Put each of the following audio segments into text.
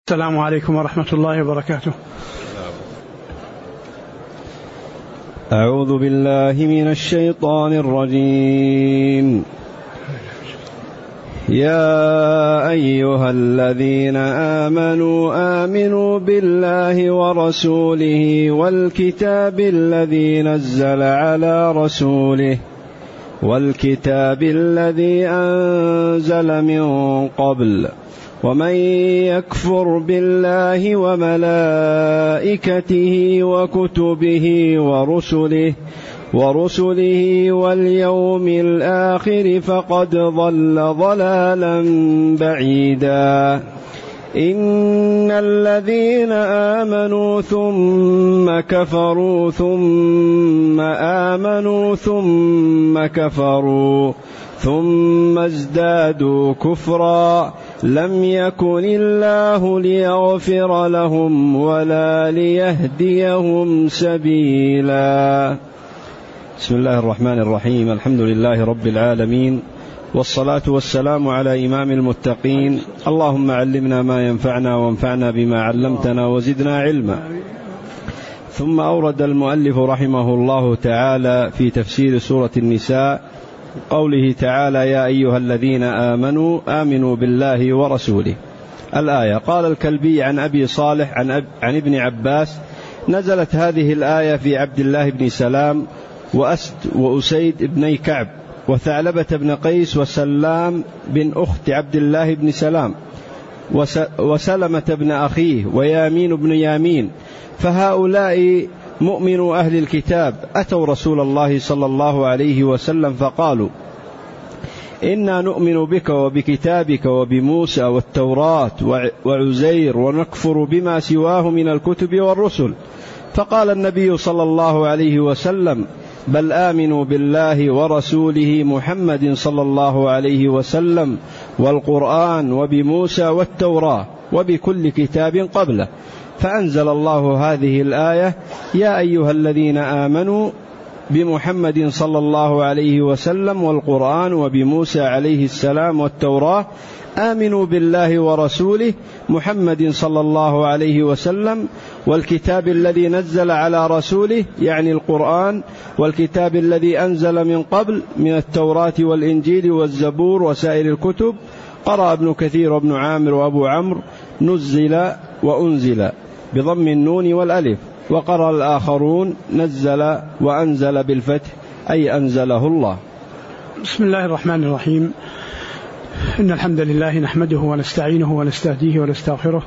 السلام عليكم ورحمة الله وبركاته. أعوذ بالله من الشيطان الرجيم. يا أيها الذين آمنوا بالله ورسوله والكتاب الذي نزل على رسوله والكتاب الذي أنزل من قبل ومن يكفر بالله وملائكته وكتبه ورسله واليوم الآخر فقد ضل ضلالا بعيدا. إن الذين آمنوا ثم كفروا ثم آمنوا ثم كفروا ثم ازدادوا كفرا لم يكن الله ليغفر لهم ولا ليهديهم سبيلا. بسم الله الرحمن الرحيم. الحمد لله رب العالمين، والصلاة والسلام على إمام المتقين. اللهم علمنا ما ينفعنا وانفعنا بما علمتنا وزدنا علما. ثم أورد المؤلف رحمه الله تعالى في تفسير سورة النساء قوله تعالى: يا أيها الذين آمنوا بالله ورسوله. الآية. قال الكلبي عن أبي صالح عن ابن عباس: نزلت هذه الآية في عبد الله بن سلام وأسد وأسيد بني كعب وثعلبة بن قيس وسلام بن أخت عبد الله بن سلام وسلمة بن أخيه ويامين بن يامين، فهؤلاء مؤمنوا أهل الكتاب أتوا رسول الله صلى الله عليه وسلم فقالوا: إنا نؤمن بك وبكتابك وبموسى والتوراة وعزير ونكفر بما سواه من الكتب والرسل. فقال النبي صلى الله عليه وسلم: بل آمنوا بالله ورسوله محمد صلى الله عليه وسلم والقرآن وبموسى والتوراة وبكل كتاب قبله. فأنزل الله هذه الآية: يا أيها الذين آمنوا بمحمد صلى الله عليه وسلم والقرآن وبموسى عليه السلام والتوراة آمنوا بالله ورسوله محمد صلى الله عليه وسلم والكتاب الذي نزل على رسوله، يعني القرآن، والكتاب الذي أنزل من قبل من التوراة والإنجيل والزبور وسائر الكتب. قرأ ابن كثير وابن عامر وأبو عمرو: نزل وأنزل بضم النون والألف. وقرأ الآخرون: نزل وأنزل بالفتح، أي أنزله الله. بسم الله الرحمن الرحيم. إن الحمد لله نحمده ونستعينه ونستهديه ونستغفره،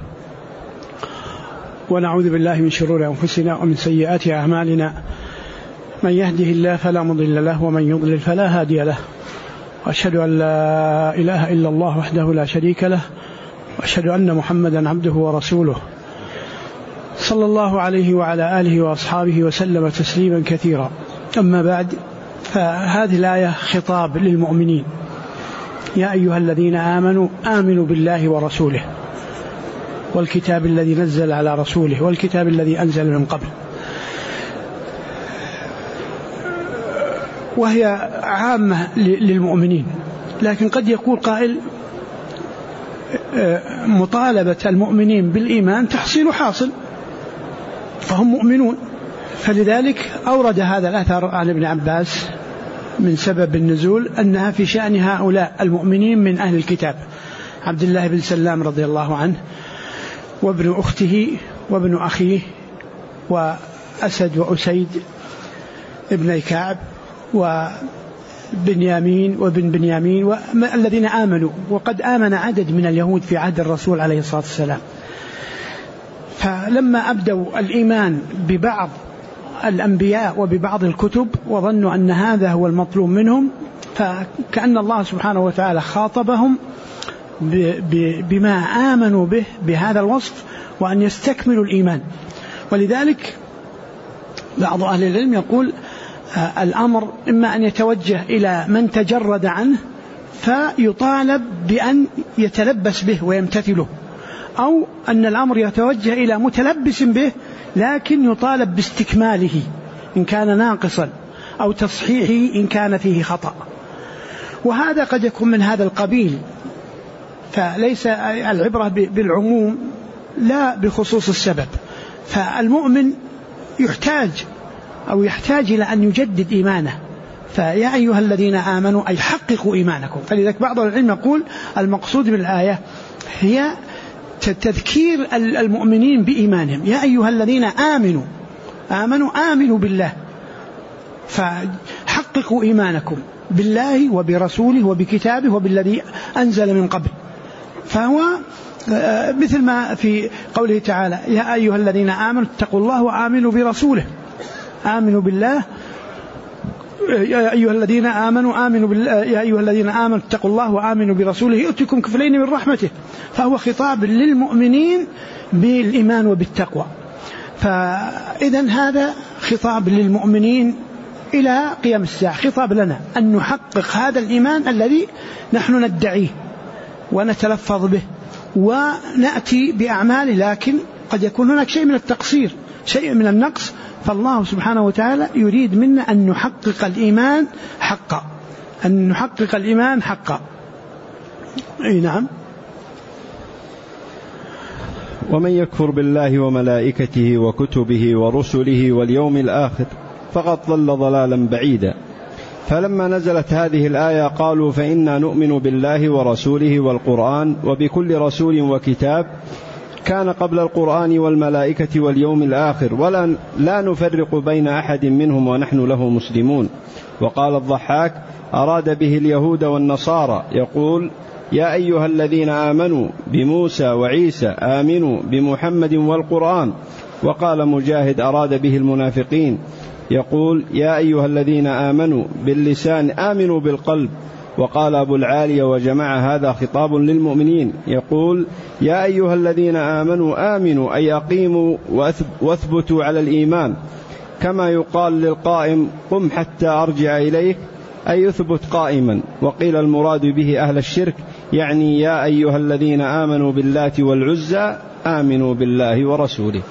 ونعوذ بالله من شرور أنفسنا ومن سيئات أعمالنا. من يهده الله فلا مضل له ومن يضلل فلا هادي له، وأشهد أن لا إله إلا الله وحده لا شريك له، وأشهد أن محمدا عبده ورسوله صلى الله عليه وعلى آله وأصحابه وسلم تسليما كثيرا. أما بعد، فهذه الآية خطاب للمؤمنين: يا أيها الذين آمنوا بالله ورسوله والكتاب الذي نزل على رسوله والكتاب الذي أنزل من قبل. وهي عامة للمؤمنين، لكن قد يقول قائل: مطالبة المؤمنين بالإيمان تحصيل حاصل، فهم مؤمنون. فلذلك أورد هذا الأثر عن ابن عباس من سبب النزول أنها في شأن هؤلاء المؤمنين من أهل الكتاب: عبد الله بن سلام رضي الله عنه، وابن أخته وابن أخيه، وأسد وأسيد ابن كعب، وبنيامين وابن بنيامين، الذين آمنوا. وقد آمن عدد من اليهود في عهد الرسول عليه الصلاة والسلام، فلما أبدوا الإيمان ببعض الأنبياء وببعض الكتب وظنوا أن هذا هو المطلوب منهم، فكأن الله سبحانه وتعالى خاطبهم بما آمنوا به بهذا الوصف، وأن يستكملوا الإيمان. ولذلك بعض أهل العلم يقول: الأمر إما أن يتوجه إلى من تجرد عنه فيطالب بأن يتلبس به ويمتثله، أو أن الأمر يتوجه إلى متلبس به لكن يطالب باستكماله إن كان ناقصا، أو تصحيحه إن كان فيه خطأ. وهذا قد يكون من هذا القبيل، فليس العبرة بالعموم لا بخصوص السبب. فالمؤمن يحتاج إلى أن يجدد إيمانه. فيا أيها الذين آمنوا أي حققوا إيمانكم. فلذلك بعض العلم يقول المقصود بالآية هي تذكير المؤمنين بإيمانهم. يا أيها الذين آمنوا بالله، فحققوا إيمانكم بالله وبرسوله وبكتابه وبالذي أنزل من قبل. فهو مثل ما في قوله تعالى يا أيها الذين آمنوا اتقوا الله وآمنوا برسوله. آمنوا بالله، يا أيها الذين آمنوا اتقوا الله وآمنوا برسوله يؤتكم كفلين من رحمته. فهو خطاب للمؤمنين بالإيمان وبالتقوى. فإذن هذا خطاب للمؤمنين إلى قيام الساعة، خطاب لنا أن نحقق هذا الإيمان الذي نحن ندعيه ونتلفظ به ونأتي بأعمال، لكن قد يكون هناك شيء من التقصير، شيء من النقص. فالله سبحانه وتعالى يريد منا أن نحقق الإيمان حقا، أي نعم. ومن يكفر بالله وملائكته وكتبه ورسله واليوم الآخر فقد ضل ضلالا بعيدا. فلما نزلت هذه الآية قالوا فإنا نؤمن بالله ورسوله والقرآن وبكل رسول وكتاب كان قبل القرآن والملائكة واليوم الآخر ولا نفرق بين أحد منهم ونحن له مسلمون. وقال الضحاك أراد به اليهود والنصارى يقول يا أيها الذين آمنوا بموسى وعيسى آمنوا بمحمد والقرآن. وقال مجاهد أراد به المنافقين يقول يا أيها الذين آمنوا باللسان آمنوا بالقلب. وقال أبو العالية وجمع هذا خطاب للمؤمنين يقول يا أيها الذين آمنوا أي أقيموا واثبتوا على الإيمان، كما يقال للقائم قم حتى أرجع إليك أي يثبت قائما. وقيل المراد به أهل الشرك يعني يا أيها الذين آمنوا باللات والعزى آمنوا بالله ورسوله.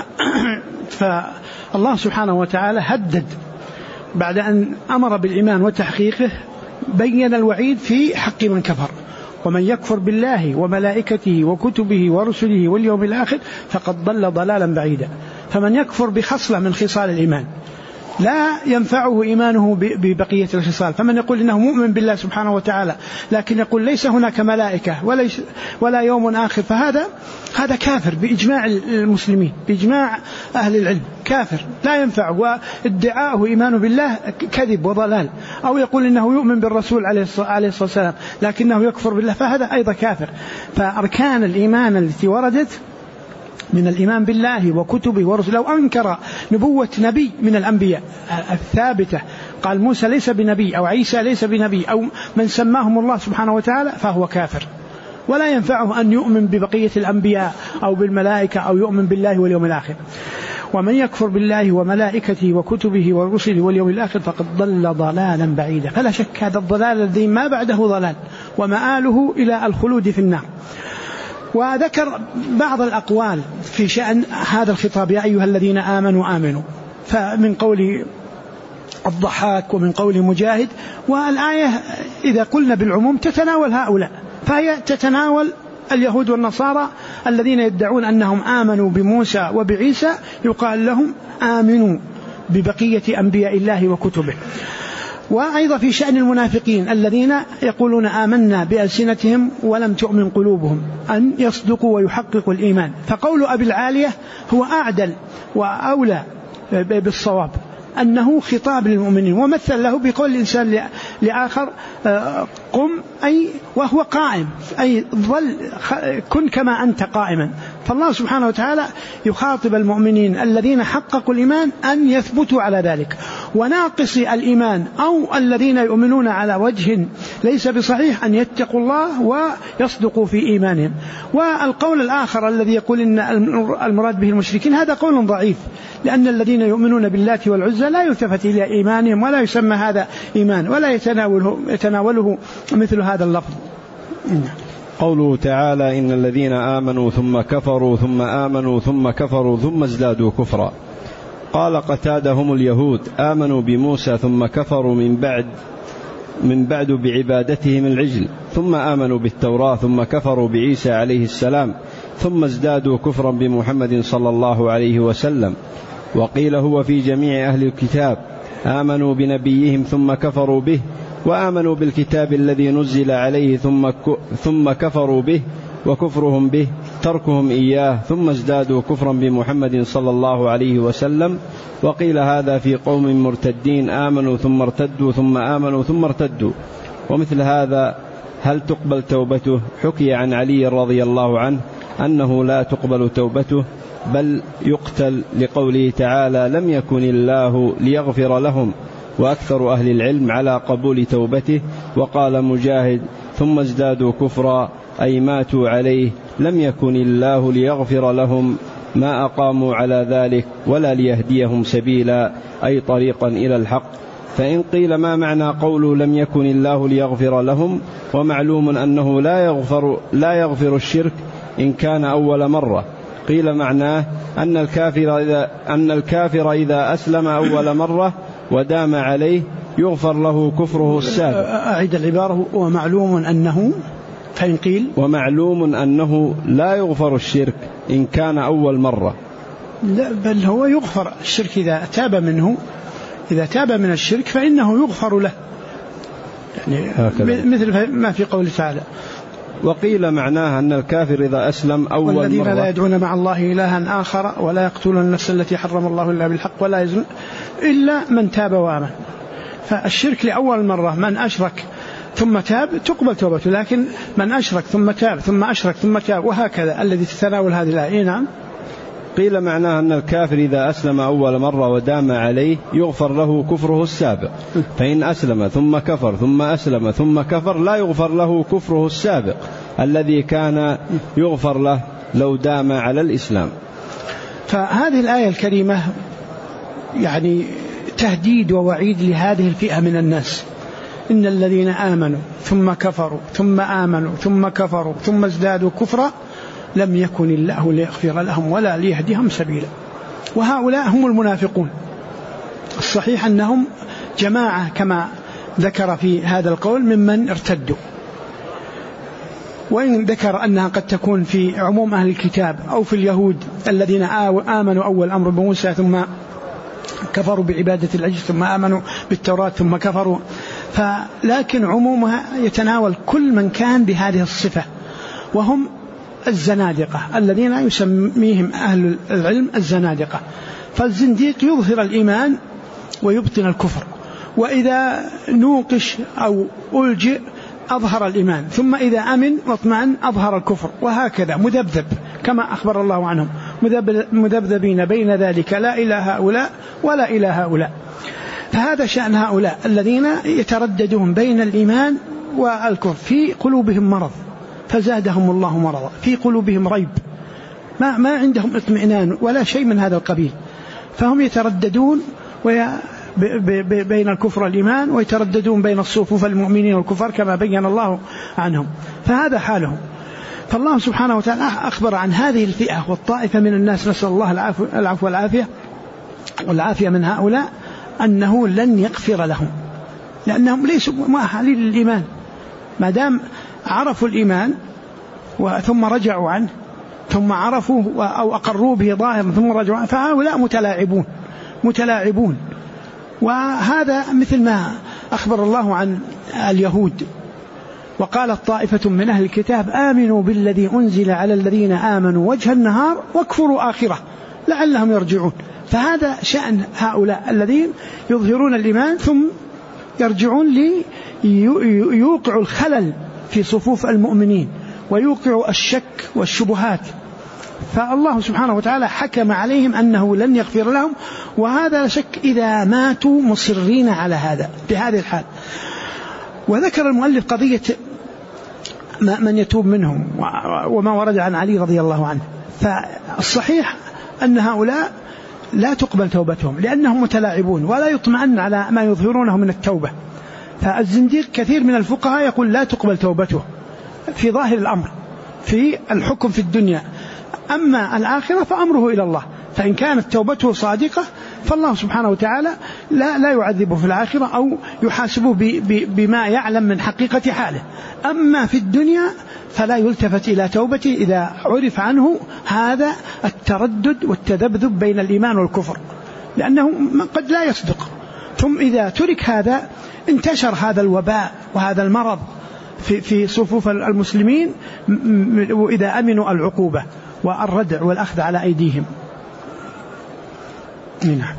فالله سبحانه وتعالى هدد بعد أن أمر بالإيمان وتحقيقه، بين الوعيد في حق من كفر. ومن يكفر بالله وملائكته وكتبه ورسله واليوم الآخر فقد ضل ضلالا بعيدا. فمن يكفر بخصلة من خصال الإيمان لا ينفعه إيمانه ببقية الخصال. فمن يقول إنه مؤمن بالله سبحانه وتعالى لكن يقول ليس هناك ملائكة ولا يوم آخر، فهذا كافر بإجماع المسلمين، بإجماع أهل العلم كافر لا ينفع، وادعاءه إيمانه بالله كذب وضلال. أو يقول إنه يؤمن بالرسول عليه الصلاة والسلام لكنه يكفر بالله، فهذا أيضا كافر. فأركان الإيمان التي وردت من الإيمان بالله وكتبه ورسله، لو أنكر نبوة نبي من الأنبياء الثابتة، قال موسى ليس بنبي أو عيسى ليس بنبي أو من سماهم الله سبحانه وتعالى، فهو كافر ولا ينفعه أن يؤمن ببقية الأنبياء أو بالملائكة أو يؤمن بالله واليوم الآخر. ومن يكفر بالله وملائكته وكتبه ورسله واليوم الآخر فقد ضل ضلالا بعيدا. فلا شك هذا الضلال الذي ما بعده ضلال ومآله إلى الخلود في النار. وذكر بعض الأقوال في شأن هذا الخطاب يا أيها الذين آمنوا، فمن قول الضحاك ومن قول مجاهد. والآية إذا قلنا بالعموم تتناول هؤلاء، فهي تتناول اليهود والنصارى الذين يدعون أنهم آمنوا بموسى وبعيسى، يقال لهم آمنوا ببقية أنبياء الله وكتبه. وأيضا في شأن المنافقين الذين يقولون آمنا بألسنتهم ولم تؤمن قلوبهم، أن يصدقوا ويحققوا الإيمان. فقول أبي العالية هو أعدل وأولى بالصواب، أنه خطاب للمؤمنين، ومثل له بقول الإنسان لآخر قم أي وهو قائم، أي كن كما أنت قائما. فالله سبحانه وتعالى يخاطب المؤمنين الذين حققوا الإيمان أن يثبتوا على ذلك، وناقص الإيمان أو الذين يؤمنون على وجه ليس بصحيح أن يتقوا الله ويصدقوا في إيمانهم. والقول الآخر الذي يقول إن المراد به المشركين هذا قول ضعيف، لأن الذين يؤمنون باللات والعزى لا يلتفت إلى إيمانهم ولا يسمى هذا إيمان ولا يتناوله مثل هذا اللفظ. قوله تعالى إن الذين آمنوا ثم كفروا ثم آمنوا ثم كفروا ثم ازدادوا كفرا. قال قتادة هم اليهود آمنوا بموسى ثم كفروا من بعد بعبادتهم العجل، ثم آمنوا بالتوراة ثم كفروا بعيسى عليه السلام، ثم ازدادوا كفرا بمحمد صلى الله عليه وسلم. وقيل هو في جميع أهل الكتاب آمنوا بنبيهم ثم كفروا به، وآمنوا بالكتاب الذي نزل عليه ثم كفروا به، وكفرهم به تركهم إياه ثم ازدادوا كفرا بمحمد صلى الله عليه وسلم. وقيل هذا في قوم مرتدين آمنوا ثم ارتدوا ثم آمنوا ثم ارتدوا. ومثل هذا هل تقبل توبته؟ حكي عن علي رضي الله عنه أنه لا تقبل توبته بل يقتل، لقوله تعالى لم يكن الله ليغفر لهم، وأكثر أهل العلم على قبول توبته. وقال مجاهد ثم ازدادوا كفرا أي ماتوا عليه، لم يكن الله ليغفر لهم ما أقاموا على ذلك ولا ليهديهم سبيلا أي طريقا إلى الحق. فإن قيل ما معنى قوله لم يكن الله ليغفر لهم؟ ومعلوم أنه لا يغفر الشرك إن كان أول مرة. قيل معناه أن الكافر إذا أسلم أول مرة ودام عليه يغفر له كفره السابق. أعيد العبارة. ومعلوم أنه، فإن قيل ومعلوم أنه لا يغفر الشرك إن كان أول مرة. لا، بل هو يغفر الشرك إذا تاب منه، إذا تاب من الشرك فإنه يغفر له، يعني مثل ما في قوله تعالى. وقيل معناها أن الكافر إذا أسلم أول مرة والذين لا يدعون مع الله إلها آخر ولا يقتلون النفس التي حرم الله إلا بالحق ولا يزنون إلا من تاب وآمن. فالشرك لأول مرة من أشرك ثم تاب تقبل توبته، لكن من أشرك ثم تاب ثم أشرك ثم تاب وهكذا الذي تتناول هذه الآية. نعم. قيل معناها أن الكافر إذا أسلم أول مرة ودام عليه يغفر له كفره السابق، فإن أسلم ثم كفر ثم أسلم ثم كفر لا يغفر له كفره السابق الذي كان يغفر له لو دام على الإسلام. فهذه الآية الكريمة يعني تهديد ووعيد لهذه الفئة من الناس. إن الذين آمنوا ثم كفروا ثم آمنوا ثم كفروا ثم ازدادوا كفرا لم يكن الله ليغفر لهم ولا ليهديهم سبيلا. وهؤلاء هم المنافقون. الصحيح أنهم جماعة كما ذكر في هذا القول ممن ارتدوا، وإن ذكر أنها قد تكون في عموم أهل الكتاب أو في اليهود الذين آمنوا أول أمر بموسى ثم كفروا بعبادة العجل ثم آمنوا بالتوراة ثم كفروا، لكن عمومها يتناول كل من كان بهذه الصفة، وهم الزنادقة الذين يسميهم أهل العلم الزنادقة. فالزنديق يظهر الإيمان ويبطن الكفر، وإذا نوقش أو ألجئ أظهر الإيمان، ثم إذا أمن واطمأن أظهر الكفر، وهكذا مذبذب كما أخبر الله عنهم مذبذبين بين ذلك لا إلى هؤلاء ولا إلى هؤلاء. فهذا شأن هؤلاء الذين يترددون بين الإيمان والكفر، في قلوبهم مرض فزادهم الله مرضا، في قلوبهم ريب، ما عندهم اطمئنان ولا شيء من هذا القبيل، فهم يترددون بين الكفر والإيمان، ويترددون بين الصفوف المؤمنين والكفار كما بين الله عنهم. فهذا حالهم. فالله سبحانه وتعالى أخبر عن هذه الفئة والطائفة من الناس، نسأل الله العفو والعافية من هؤلاء، أنه لن يغفر لهم، لأنهم ليسوا مؤهلين للإيمان. ما دام عرفوا الإيمان ثم رجعوا عنه، ثم عرفوه أو أقروا به ظاهرا ثم رجعوا عنه، فهؤلاء متلاعبون. وهذا مثل ما أخبر الله عن اليهود، وقالت طائفة من أهل الكتاب آمنوا بالذي أنزل على الذين آمنوا وجه النهار واكفروا آخره لعلهم يرجعون. فهذا شأن هؤلاء الذين يظهرون الإيمان ثم يرجعون ليوقعوا الخلل في صفوف المؤمنين ويوقعوا الشك والشبهات. فالله سبحانه وتعالى حكم عليهم أنه لن يغفر لهم، وهذا لا شك إذا ماتوا مصرين على هذا بهذه الحال. وذكر المؤلف قضية من يتوب منهم وما ورد عن علي رضي الله عنه. فالصحيح أن هؤلاء لا تقبل توبتهم لأنهم متلاعبون ولا يطمئن على ما يظهرونه من التوبة. فالزنديق كثير من الفقهاء يقول لا تقبل توبته في ظاهر الأمر في الحكم في الدنيا، أما الآخرة فأمره إلى الله. فإن كانت توبته صادقة فالله سبحانه وتعالى لا يعذبه في الآخرة أو يحاسبه بما يعلم من حقيقة حاله. أما في الدنيا فلا يلتفت إلى توبته إذا عرف عنه هذا التردد والتذبذب بين الإيمان والكفر، لأنه قد لا يصدق. ثم إذا ترك هذا انتشر هذا الوباء وهذا المرض في صفوف المسلمين، وإذا أمنوا العقوبة والردع والأخذ على أيديهم. نعم.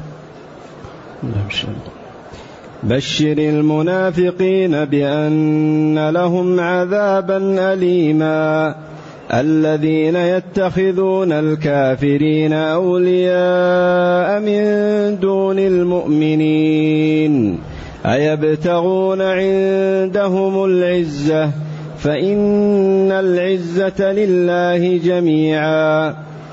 بشر المنافقين بأن لهم عذابا أليما الذين يتخذون الكافرين أولياء من دون المؤمنين أيبتغون عندهم العزة فإن العزة لله جميعا.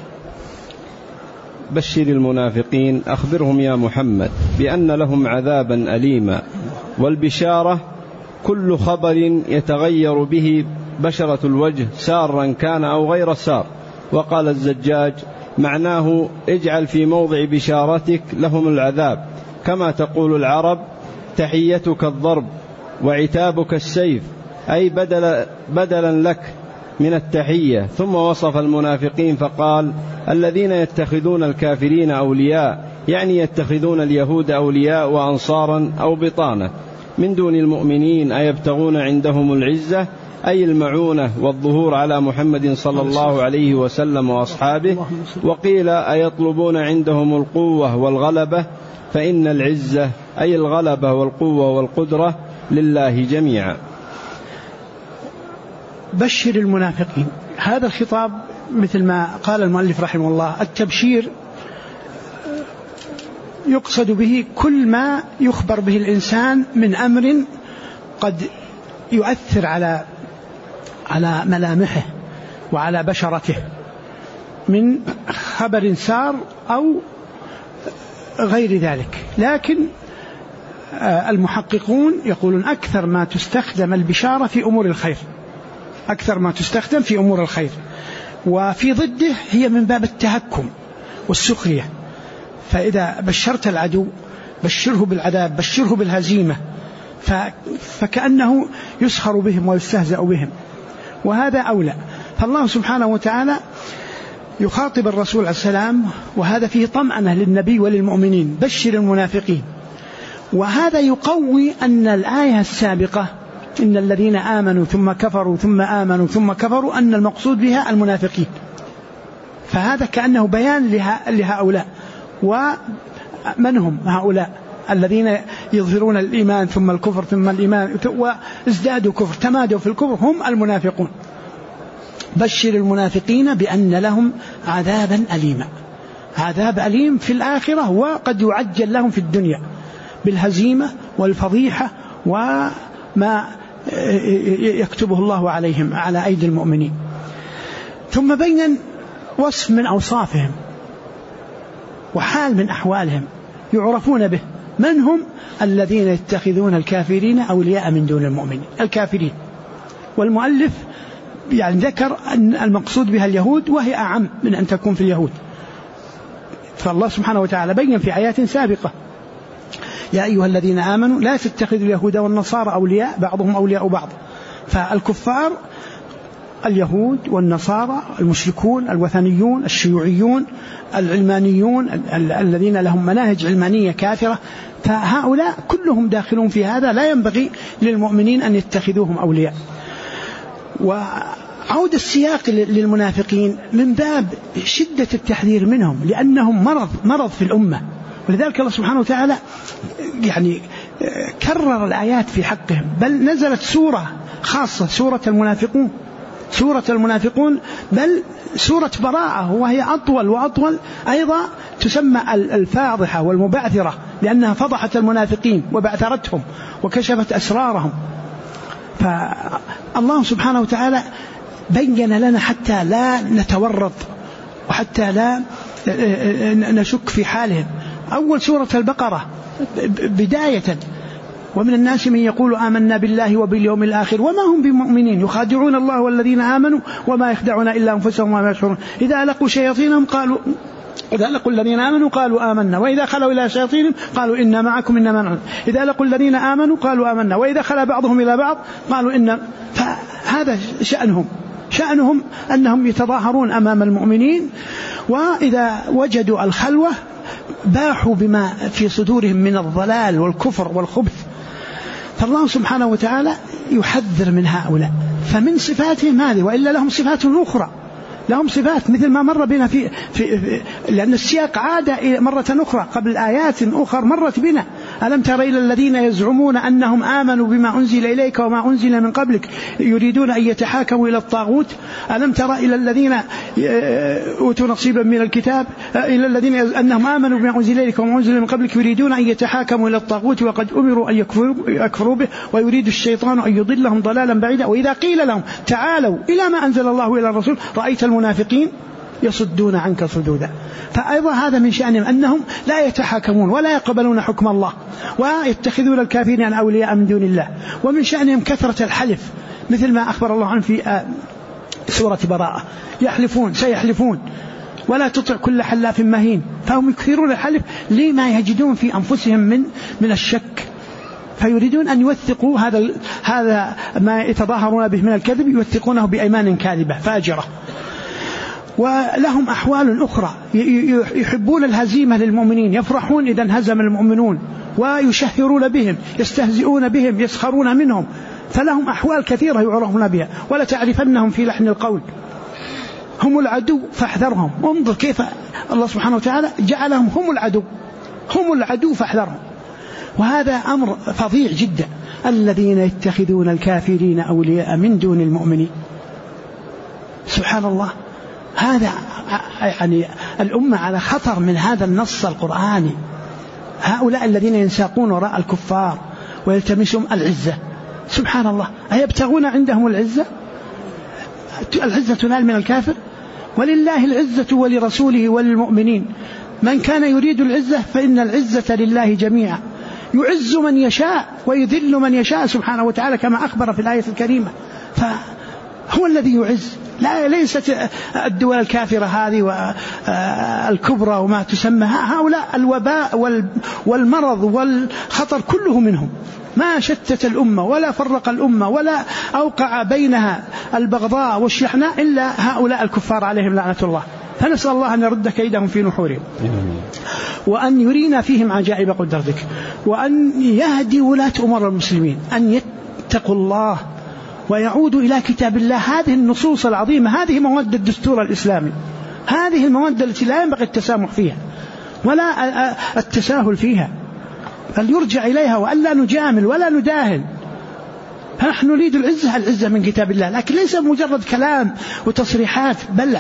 بشر المنافقين، أخبرهم يا محمد بأن لهم عذابا أليما. والبشارة كل خبر يتغير به بشرة الوجه سارا كان أو غير سار. وقال الزجاج معناه اجعل في موضع بشارتك لهم العذاب، كما تقول العرب تحيتك الضرب وعتابك السيف، أي بدلا لك من التحية. ثم وصف المنافقين فقال الذين يتخذون الكافرين أولياء، يعني يتخذون اليهود أولياء وأنصارا أو بطانة من دون المؤمنين أيبتغون عندهم العزة، أي المعونة والظهور على محمد صلى الله عليه وسلم وأصحابه. وقيل أيطلبون عندهم القوة والغلبة، فإن العزة أي الغلبة والقوة والقدرة لله جميعا. بشر المنافقين، هذا الخطاب مثل ما قال المؤلف رحمه الله التبشير يقصد به كل ما يخبر به الإنسان من أمر قد يؤثر على ملامحه وعلى بشرته من خبر سار أو غير ذلك. لكن المحققون يقولون أكثر ما تستخدم البشارة في أمور الخير، أكثر ما تستخدم في أمور الخير، وفي ضده هي من باب التهكم والسخرية. فإذا بشرت العدو بشره بالعذاب، بشره بالهزيمة، فكأنه يسخر بهم ويستهزأ بهم، وهذا أولى. فالله سبحانه وتعالى يخاطب الرسول عليه السلام، وهذا فيه طمأنة للنبي وللمؤمنين، بشر المنافقين. وهذا يقوي أن الآية السابقة إن الذين آمنوا ثم كفروا ثم آمنوا ثم كفروا أن المقصود بها المنافقين. فهذا كأنه بيان لهؤلاء. ومن هم هؤلاء الذين يظهرون الإيمان ثم الكفر ثم الإيمان وازدادوا كفر، تمادوا في الكفر، هم المنافقون. بشر المنافقين بأن لهم عذابا أليما، عذاب أليم في الآخرة، وقد يعجل لهم في الدنيا بالهزيمة والفضيحة وما يكتبه الله عليهم على أيدي المؤمنين. ثم بين وصف من أوصافهم وحال من أحوالهم يعرفون به. من هم؟ الذين يتخذون الكافرين أولياء من دون المؤمنين، الكافرين. والمؤلف يعني ذكر أن المقصود بها اليهود، وهي أعم من أن تكون في اليهود. فالله سبحانه وتعالى بين في آيات سابقة يا أيها الذين آمنوا لا تتخذوا اليهود والنصارى أولياء بعضهم أولياء بعض. فالكفار اليهود والنصارى، المشركون، الوثنيون، الشيوعيون، العلمانيون الذين لهم مناهج علمانية كافرة، فهؤلاء كلهم داخلون في هذا، لا ينبغي للمؤمنين أن يتخذوهم أولياء. وعود السياق للمنافقين من باب شدة التحذير منهم، لأنهم مرض في الأمة. ولذلك الله سبحانه وتعالى يعني كرر الآيات في حقهم، بل نزلت سورة خاصة، سورة المنافقون، بل سورة براءة، وهي أطول وأطول أيضا، تسمى الفاضحة والمبعثرة، لأنها فضحت المنافقين وبعثرتهم وكشفت أسرارهم. فالله سبحانه وتعالى بين لنا حتى لا نتورط وحتى لا نشك في حالهم. أول سورة البقرة بداية ومن الناس من يقول آمنا بالله وباليوم الآخر وما هم بمؤمنين يخادعون الله والذين آمنوا وما يخدعون إلا أنفسهم وما يشعرون إذا لقوا شياطينهم إذا لقوا الذين آمنوا قالوا آمنا وإذا خلوا إلى شياطينهم قالوا إنا معكم إنما نحن. إذا لقوا الذين آمنوا قالوا آمنا وإذا خلا بعضهم إلى بعض قالوا إنا. فهذا شأنهم أنهم يتظاهرون أمام المؤمنين، وإذا وجدوا الخلوة باحوا بما في صدورهم من الضلال والكفر والخبث. فالله سبحانه وتعالى يحذر من هؤلاء. فمن صفاتهم هذه، وإلا لهم صفات أخرى، لهم صفات مثل ما مر بنا في لأن السياق عاد مرة أخرى قبل آيات أخرى مرت بنا. ألم تر إلى الذين يزعمون أنهم آمنوا بما أنزل إليك وما أنزل من قبلك يريدون أن يتحاكموا إلى الطاغوت. ألم تر إلى الذين أوتوا نصيبا من الكتاب إلى الذين أنهم آمنوا بما أنزل إليك وما أنزل من قبلك يريدون أن يتحاكموا إلى الطاغوت وقد أمروا أن يكفروا به ويريد الشيطان أن يضلهم ضلالا بعيدا. وإذا قيل لهم تعالوا إلى ما أنزل الله إلى الرسول رأيت المنافقين يصدون عنك صدودا. فأيضا هذا من شأنهم أنهم لا يتحاكمون ولا يقبلون حكم الله ويتخذون الكافرين أولياء من دون الله. ومن شأنهم كثرة الحلف، مثل ما أخبر الله عنه في سورة براءة، يحلفون سيحلفون ولا تطع كل حلاف مهين. فهم يكثرون الحلف لما يجدون في أنفسهم من الشك، فيريدون أن يوثقوا هذا ما يتظاهرون به من الكذب، يوثقونه بأيمان كاذبة فاجرة. ولهم أحوال أخرى، يحبون الهزيمة للمؤمنين، يفرحون إذا انهزم المؤمنون ويشهرون بهم، يستهزئون بهم، يسخرون منهم. فلهم أحوال كثيرة يعرفون بها، ولا تعرفنهم في لحن القول. هم العدو فاحذرهم. انظر كيف الله سبحانه وتعالى جعلهم هم العدو فاحذرهم. وهذا أمر فظيع جدا. الذين يتخذون الكافرين أولياء من دون المؤمنين. سبحان الله. هذا يعني الأمة على خطر من هذا النص القرآني. هؤلاء الذين ينساقون وراء الكفار ويلتمسون العزة. سبحان الله. أيبتغون عندهم العزة؟ العزة تنال من الكافر؟ ولله العزة ولرسوله وللمؤمنين. من كان يريد العزة فإن العزة لله جميعا، يعز من يشاء ويذل من يشاء سبحانه وتعالى كما أخبر في الآية الكريمة. فهو الذي يعز، ليست الدول الكافرة هذه والكبرى وما تسمى. هؤلاء الوباء والمرض والخطر كله منهم، ما شتت الأمة ولا فرق الأمة ولا أوقع بينها البغضاء والشحناء إلا هؤلاء الكفار عليهم لعنة الله. فنسأل الله أن يرد كيدهم في نحورهم، وأن يرينا فيهم عجائب قدرتك، وأن يهدي ولاة أمور المسلمين أن يتقوا الله ويعودوا إلى كتاب الله. هذه النصوص العظيمة، هذه مواد الدستور الإسلامي، هذه المواد التي لا ينبغي التسامح فيها ولا التساهل فيها، بل يرجع إليها وألا نجامل ولا نداهن. فنحن نريد العزة من كتاب الله، لكن ليس مجرد كلام وتصريحات، بل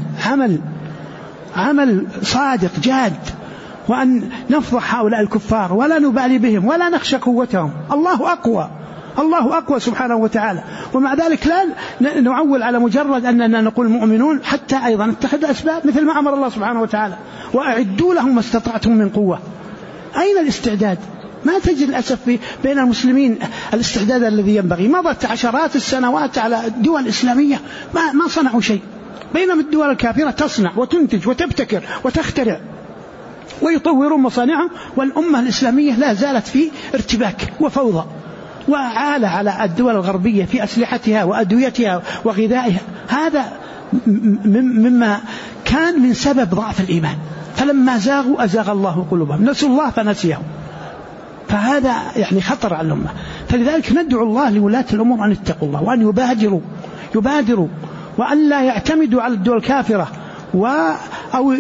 عمل صادق جاد، وأن نفضح هؤلاء الكفار ولا نبالي بهم ولا نخشى قوتهم. الله أقوى سبحانه وتعالى. ومع ذلك لا نعول على مجرد أننا نقول مؤمنون، حتى أيضا نتخذ أسباب مثل ما أمر الله سبحانه وتعالى: وأعدوا لهم ما استطعتم من قوة. أين الاستعداد؟ ما تجد للأسف بين المسلمين الاستعداد الذي ينبغي. مضت عشرات السنوات على الدول الإسلامية ما صنعوا شيء، بينما الدول الكافرة تصنع وتنتج وتبتكر وتخترع ويطورون مصانعهم، والأمة الإسلامية لا زالت في ارتباك وفوضى، وعالة على الدول الغربية في أسلحتها وأدويتها وغذائها. هذا مما كان من سبب ضعف الإيمان، فلما زاغوا أزاغ الله قلوبهم، نسوا الله فنسيهم. فهذا يعني خطر على الأمة. فلذلك ندعو الله لولاة الأمور أن يتقوا الله وأن يبادروا وأن لا يعتمدوا على الدول الكافرة أو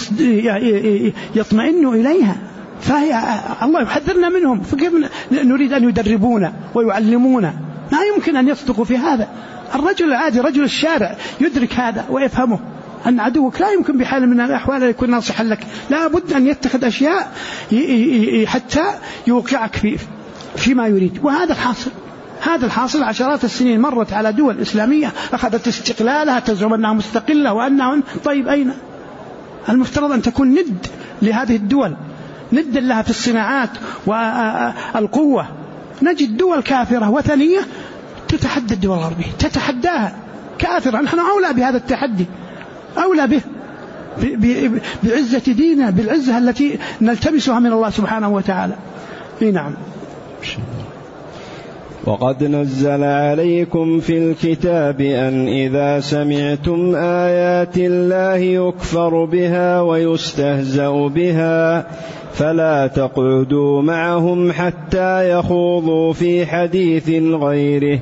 يطمئنوا إليها. فهي الله يحذرنا منهم، فكيف نريد أن يدربونا ويعلمونا؟ ما يمكن أن يصدقوا في هذا. الرجل العادي، رجل الشارع، يدرك هذا ويفهمه، أن عدوك لا يمكن بحال من الأحوال أن يكون ناصحا لك، لا بد أن يتخذ أشياء حتى يوقعك فيما يريد. وهذا الحاصل عشرات السنين مرت على دول إسلامية أخذت استقلالها، تزعم أنها مستقلة وأنها طيب أين المفترض أن تكون ند لهذه الدول، ند لها في الصناعات والقوة. نجد دول كافرة وثنية تتحدى الدول الغربية، تتحداها كافرة. نحن أولى بهذا التحدي، أولى به. بعزة دينه، بالعزة التي نلتمسها من الله سبحانه وتعالى. نعم. وقد نزل عليكم في الكتاب أن إذا سمعتم آيات الله يكفر بها ويستهزأ بها فلا تقعدوا معهم حتى يخوضوا في حديث غيره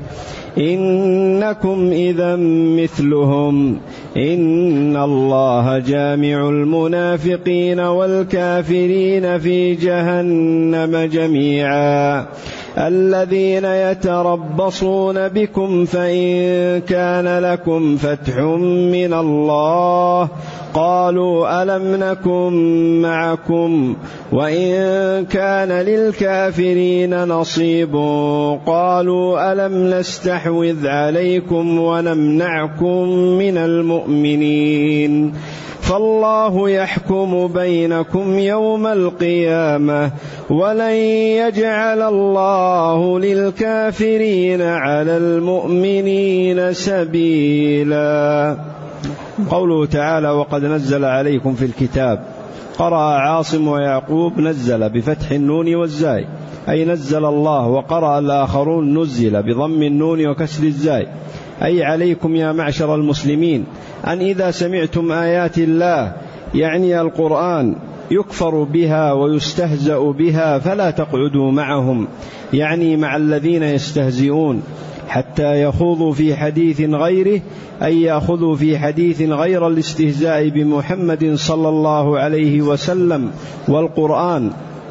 إنكم إذا مثلهم إن الله جامع المنافقين والكافرين في جهنم جميعا الذين يتربصون بكم فإن كان لكم فتح من الله قالوا ألم نكن معكم وإن كان للكافرين نصيب قالوا ألم نستحوذ عليكم ونمنعكم من المؤمنين فالله يحكم بينكم يوم القيامة ولن يجعل الله للكافرين على المؤمنين سبيلا. قوله تعالى وقد نزل عليكم في الكتاب، قرأ عاصم ويعقوب نزل بفتح النون والزاي أي نزل الله، وقرأ الآخرون نزل بضم النون وكسر الزاي أي عليكم يا معشر المسلمين أن إذا سمعتم آيات الله يعني القرآن يكفر بها ويستهزأ بها فلا تقعدوا معهم، يعني مع الذين يستهزئون حتى يخوضوا في حديث غيره أي يأخذوا في حديث غير الاستهزاء بمحمد صلى الله عليه وسلم والقرآن.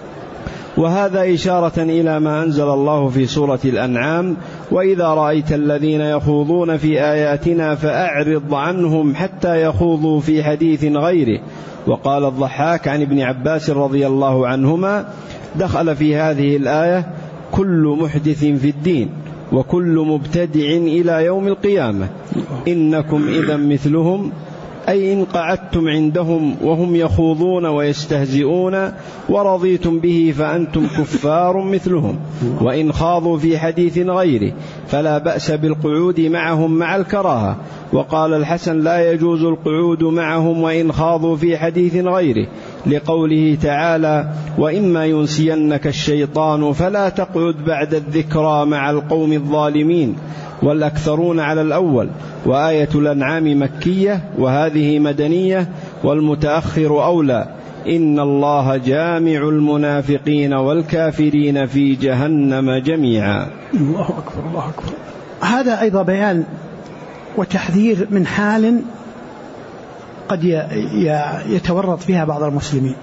وهذا إشارة إلى ما أنزل الله في سورة الأنعام وإذا رأيت الذين يخوضون في آياتنا فأعرض عنهم حتى يخوضوا في حديث غيره. وقال الضحاك عن ابن عباس رضي الله عنهما دخل في هذه الآية كل محدث في الدين وكل مبتدع إلى يوم القيامة إنكم إذا مثلهم أي إن قعدتم عندهم وهم يخوضون ويستهزئون ورضيتم به فأنتم كفار مثلهم، وإن خاضوا في حديث غيره فلا بأس بالقعود معهم مع الكراهة. وقال الحسن لا يجوز القعود معهم وإن خاضوا في حديث غيره لقوله تعالى وإما ينسينك الشيطان فلا تقعد بعد الذكرى مع القوم الظالمين، والأكثرون على الأول. وآية الأنعام مكية وهذه مدنية والمتأخر أولى إن الله جامع المنافقين والكافرين في جهنم جميعا. الله أكبر الله أكبر. هذا أيضا بيان وتحذير من حال قد يتورط فيها بعض المسلمين.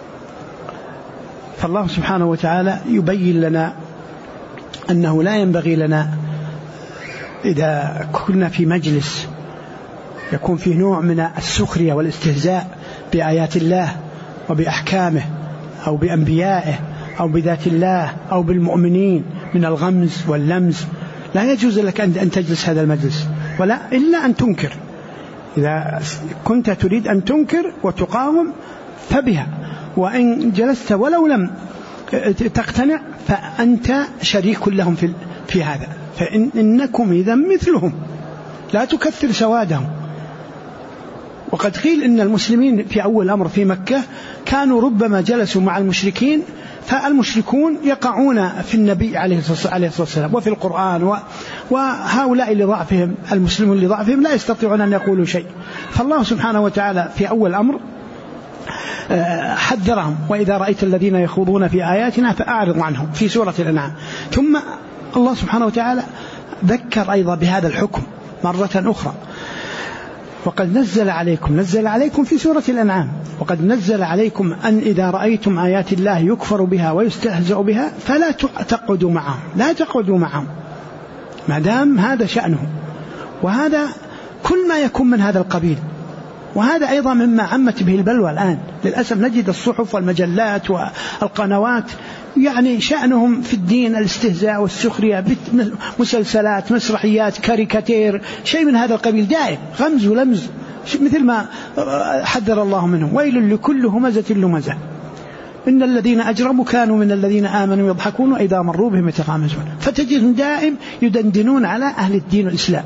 فالله سبحانه وتعالى يبين لنا أنه لا ينبغي لنا إذا كنا في مجلس يكون فيه نوع من السخرية والاستهزاء بآيات الله وبأحكامه أو بأنبيائه أو بذات الله أو بالمؤمنين من الغمز واللمز، لا يجوز لك أن تجلس هذا المجلس ولا إلا أن تنكر. إذا كنت تريد أن تنكر وتقاوم فبها، وإن جلست ولو لم تقتنع فأنت شريك لهم في هذا، فإنكم إذا مثلهم لا تكثر سوادهم. وقد قيل إن المسلمين في أول الأمر في مكة كانوا ربما جلسوا مع المشركين فالمشركون يقعون في النبي عليه الصلاة والسلام وفي القرآن، وهؤلاء لضعفهم المسلمون لضعفهم لا يستطيعون أن يقولوا شيء. فالله سبحانه وتعالى في أول الأمر حذرهم وإذا رأيت الذين يخوضون في آياتنا فأعرض عنهم في سورة الأنعام. ثم الله سبحانه وتعالى ذكر أيضا بهذا الحكم مرة أخرى وقد نزل عليكم في سورة الأنعام وقد نزل عليكم أن إذا رأيتم آيات الله يكفر بها ويستهزأ بها فلا تقعدوا معهم، لا تقعدوا معهم ما دام هذا شأنه. وهذا كل ما يكون من هذا القبيل، وهذا أيضا مما عمت به البلوى الآن للأسف. نجد الصحف والمجلات والقنوات يعني شأنهم في الدين الاستهزاء والسخرية، مسلسلات مسرحيات كاريكاتير شيء من هذا القبيل دائم، غمز ولمز مثل ما حذر الله منهم. ويل لكل همزة لمزة إن الذين أجرموا كانوا من الذين آمنوا يضحكون وإذا مروا بهم يتغامزون. فتجدهم دائم يدندنون على أهل الدين والإسلام.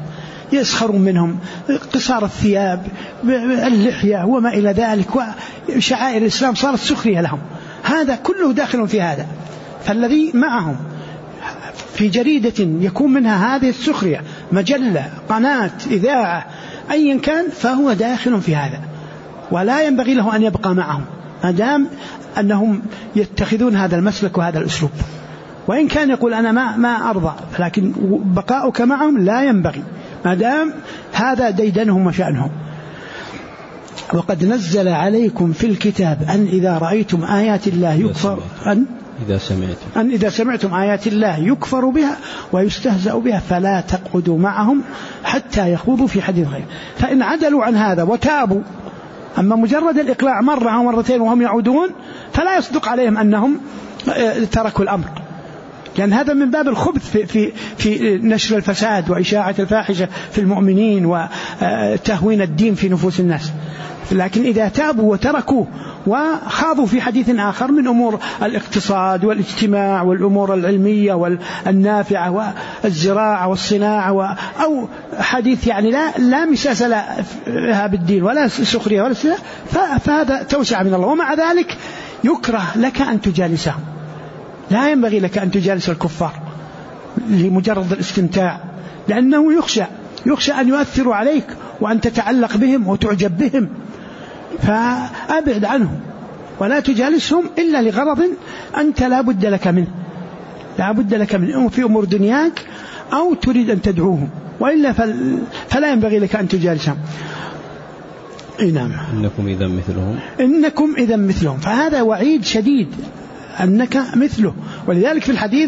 يسخرون منهم، قصار الثياب، اللحية وما إلى ذلك، وشعائر الإسلام صارت سخرية لهم. هذا كله داخل في هذا. فالذي معهم في جريدة يكون منها هذه السخرية، مجلة، قناة، إذاعة، أيا كان، فهو داخل في هذا، ولا ينبغي له أن يبقى معهم ما دام أنهم يتخذون هذا المسلك وهذا الأسلوب. وإن كان يقول أنا ما أرضى، لكن بقاؤك معهم لا ينبغي ما دام هذا ديدنهم وشأنهم. وقد نزل عليكم في الكتاب أن إذا رأيتم آيات الله يكفر إذا سمعتم آيات الله يكفر بها ويستهزأ بها فلا تقعدوا معهم حتى يخوضوا في حديث غيره. فإن عدلوا عن هذا وتابوا، أما مجرد الإقلاع مرة أو مرتين وهم يعودون فلا يصدق عليهم أنهم تركوا الأمر، لأن هذا من باب الخبث في نشر الفساد وإشاعة الفاحشة في المؤمنين وتهوين الدين في نفوس الناس. لكن إذا تابوا وتركوه وخاضوا في حديث آخر من أمور الاقتصاد والاجتماع والأمور العلمية والنافعة والزراعة والصناعة أو حديث يعني لا مساس لها بالدين ولا سخرية ولا سخرية، فهذا توسع من الله. ومع ذلك يكره لك أن تجالسهم، لا ينبغي لك أن تجالس الكفار لمجرد الاستمتاع، لأنه يخشى أن يؤثروا عليك وأن تتعلق بهم وتعجب بهم، فأبعد عنهم ولا تجالسهم إلا لغرض أنت لا بد لك منه في أمور دنياك أو تريد أن تدعوهم، وإلا فلا ينبغي لك أن تجالسهم. نعم. إنكم إذا مثلهم، فهذا وعيد شديد أنك مثله. ولذلك في الحديث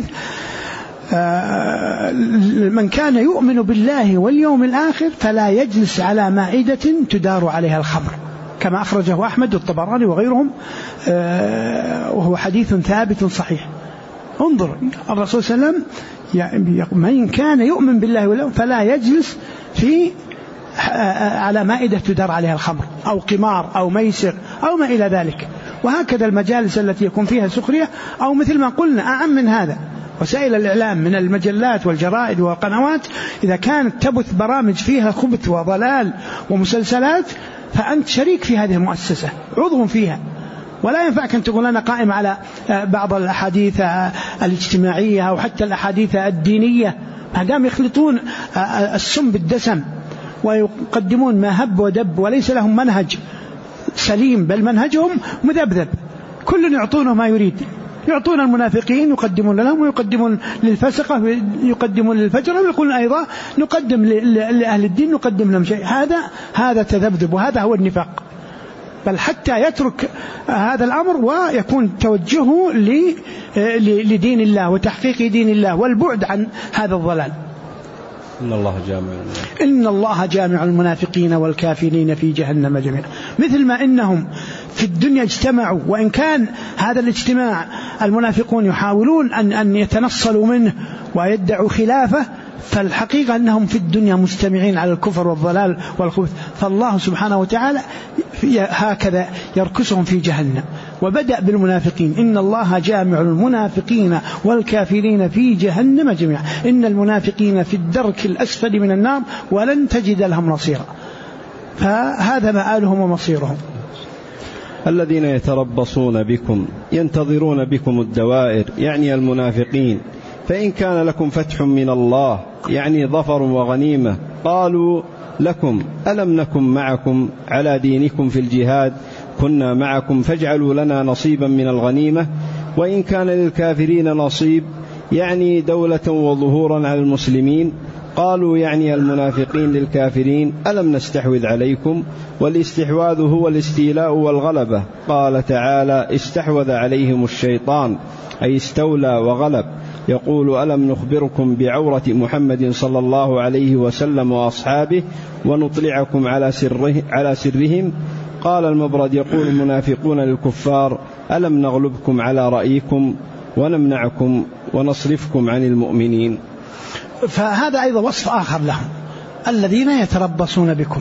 من كان يؤمن بالله واليوم الآخر فلا يجلس على مائدة تدار عليها الخمر، كما أخرجه أحمد والطبراني وغيرهم، وهو حديث ثابت صحيح. انظر الرسول صلى الله عليه وسلم من كان يؤمن بالله واليوم فلا يجلس على مائدة تدار عليها الخمر أو قمار أو ميسر أو ما إلى ذلك. وهكذا المجالس التي يكون فيها سخرية، أو مثل ما قلنا أعم من هذا وسائل الإعلام من المجلات والجرائد والقنوات، إذا كانت تبث برامج فيها خبث وضلال ومسلسلات فأنت شريك في هذه المؤسسة، عضو فيها، ولا ينفعك أن تقول أنا قائم على بعض الأحاديث الاجتماعية أو حتى الأحاديث الدينية، ما دام يخلطون السم بالدسم ويقدمون ما هب ودب وليس لهم منهج سليم، بل منهجهم مذبذب، كل يعطونه ما يريد، يعطون المنافقين يقدمون لهم، ويقدمون للفسقة يقدمون للفجر، ويقولون أيضا نقدم لأهل الدين نقدم لهم شيء. هذا تذبذب، وهذا هو النفاق. بل حتى يترك هذا الأمر ويكون توجهه لدين الله وتحقيق دين الله والبعد عن هذا الضلال. إن الله جامع المنافقين والكافرين في جهنم جميعا. مثل ما إنهم في الدنيا اجتمعوا، وإن كان هذا الاجتماع المنافقون يحاولون أن يتنصلوا منه ويدعوا خلافه، فالحقيقة أنهم في الدنيا مجتمعين على الكفر والضلال والخبث، فالله سبحانه وتعالى هكذا يركسهم في جهنم. وبدأ بالمنافقين: إن الله جامع المنافقين والكافرين في جهنم جميعا، إن المنافقين في الدرك الأسفل من النار ولن تجد لهم نصيرا. فهذا مآلهم ومصيرهم. الذين يتربصون بكم ينتظرون بكم الدوائر، يعني المنافقين، فإن كان لكم فتح من الله، يعني ظفر وغنيمة، قالوا لكم ألم نكن معكم على دينكم في الجهاد، كنا معكم فاجعلوا لنا نصيبا من الغنيمة. وإن كان للكافرين نصيب، يعني دولة وظهورا على المسلمين، قالوا يعني المنافقين للكافرين ألم نستحوذ عليكم، والاستحواذ هو الاستيلاء والغلبة. قال تعالى: استحوذ عليهم الشيطان، أي استولى وغلب. يقول: ألم نخبركم بعورة محمد صلى الله عليه وسلم وأصحابه ونطلعكم على سرهم. قال المبرد: يقول المنافقون للكفار: ألم نغلبكم على رأيكم ونمنعكم ونصرفكم عن المؤمنين. فهذا أيضا وصف آخر لهم: الذين يتربصون بكم،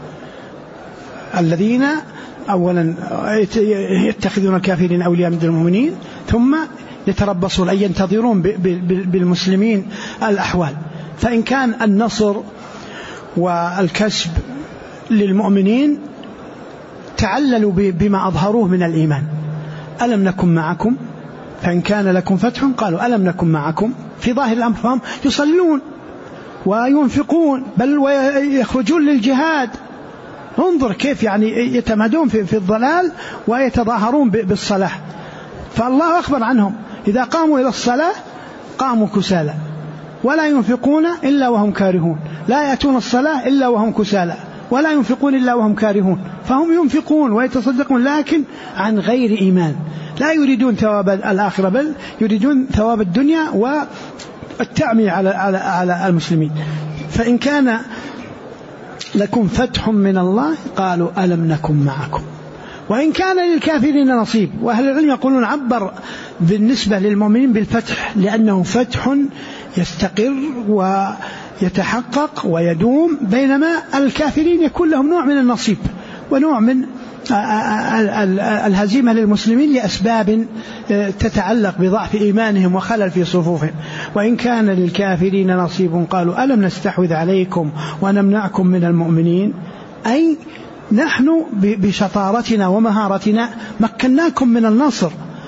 الذين أولا يتخذون الكافرين أولياء من المؤمنين، ثم يتربصون أي ينتظرون بالمسلمين الأحوال. فإن كان النصر والكسب للمؤمنين تعللوا بما أظهروه من الإيمان. ألم نكن معكم؟ فإن كان لكم فتح قالوا ألم نكن معكم، في ظاهر الأمر فهم يصلون وينفقون بل ويخرجون للجهاد. انظر كيف يعني يتمادون في الضلال ويتظاهرون بالصلاة. فالله أخبر عنهم إذا قاموا إلى الصلاة قاموا كسالى ولا ينفقون إلا وهم كارهون، لا يأتون الصلاة إلا وهم كسالى ولا ينفقون إلا وهم كارهون. فهم ينفقون ويتصدقون لكن عن غير إيمان، لا يريدون ثواب الآخرة بل يريدون ثواب الدنيا والتعمية على المسلمين. فإن كان لكم فتح من الله قالوا ألم نكن معكم. وإن كان للكافرين نصيب، وأهل العلم يقولون عبر بالنسبة للمؤمنين بالفتح لأنه فتح يستقر ويتحقق ويدوم، بينما الكافرين يكون لهم نوع من النصيب ونوع من الهزيمة للمسلمين لأسباب تتعلق بضعف إيمانهم وخلل في صفوفهم. وإن كان للكافرين نصيب قالوا ألم نستحوذ عليكم ونمنعكم من المؤمنين، أي نحن بشطارتنا ومهارتنا مكناكم من النصر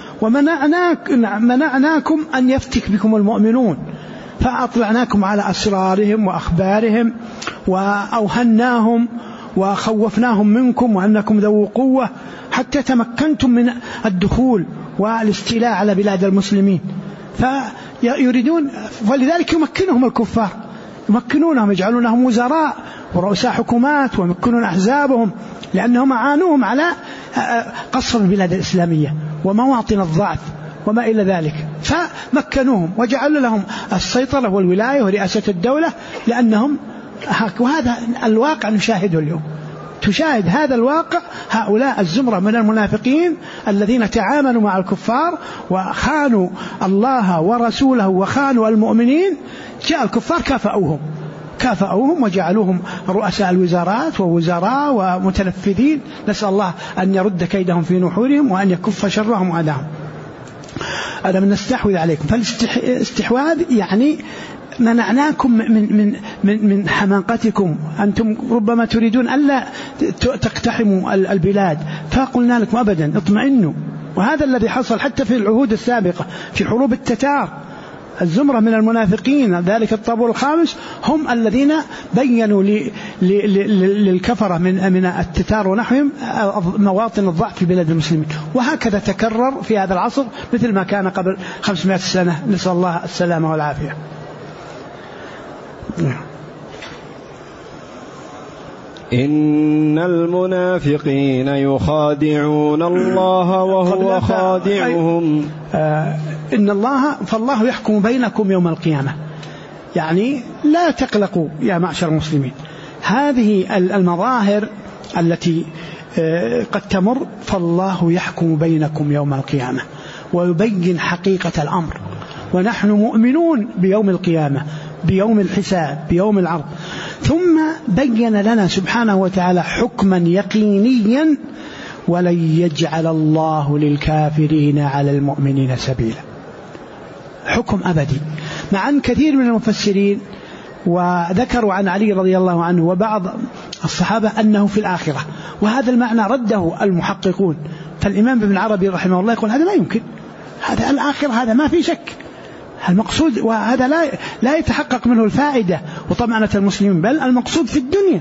ومنعناكم أن يفتك بكم المؤمنون، فأطلعناكم على أسرارهم وأخبارهم وأوهناهم وخوفناهم منكم وأنكم ذو قوة حتى تمكنتم من الدخول والاستيلاء على بلاد المسلمين. فيريدون، ولذلك يمكنهم الكفار، يمكنونهم يجعلونهم وزراء ورؤساء حكومات ويمكنون أحزابهم، لأنهم أعانوهم على قصر البلاد الإسلامية ومواطن الضعف وما إلى ذلك، فمكنوهم وجعلوا لهم السيطرة والولاية ورئاسة الدولة لأنهم. وهذا الواقع نشاهده اليوم، تشاهد هذا الواقع. هؤلاء الزمرة من المنافقين الذين تعاملوا مع الكفار وخانوا الله ورسوله وخانوا المؤمنين، جاء الكفار كافأوهم وجعلوهم رؤساء الوزارات ووزراء ومتنفذين. نسأل الله أن يرد كيدهم في نحورهم وأن يكف شرهم وأذاهم. ألم نستحوذ عليكم، فالاستحواذ يعني منعناكم من حماقتكم، أنتم ربما تريدون ألا تقتحموا البلاد، فقلنا لكم أبدا اطمئنوا. وهذا الذي حصل حتى في العهود السابقة في حروب التتار. الزمرة من المنافقين ذلك الطابور الخامس هم الذين بينوا للكفرة من التتار ونحوهم مواطن الضعف في بلاد المسلمين. وهكذا تكرر في هذا العصر مثل ما كان قبل 500 سنة، نسأل الله السلامة والعافية. إن المنافقين يخادعون الله وهو خادعهم. إن الله، فالله يحكم بينكم يوم القيامة، يعني لا تقلقوا يا معشر المسلمين. هذه المظاهر التي قد تمر، فالله يحكم بينكم يوم القيامة ويبين حقيقة الأمر، ونحن مؤمنون بيوم القيامة، بيوم الحساب، بيوم العرض. ثم بين لنا سبحانه وتعالى حكما يقينيا: ولن يجعل الله للكافرين على المؤمنين سبيلا. حكم أبدي. مع أن كثير من المفسرين وذكروا عن علي رضي الله عنه وبعض الصحابة أنه في الآخرة، وهذا المعنى رده المحققون. فالإمام ابن عربي رحمه الله يقول هذا لا يمكن، هذا الآخرة، هذا ما في شك، المقصود، وهذا لا يتحقق منه الفائدة وطمأنة المسلمين، بل المقصود في الدنيا.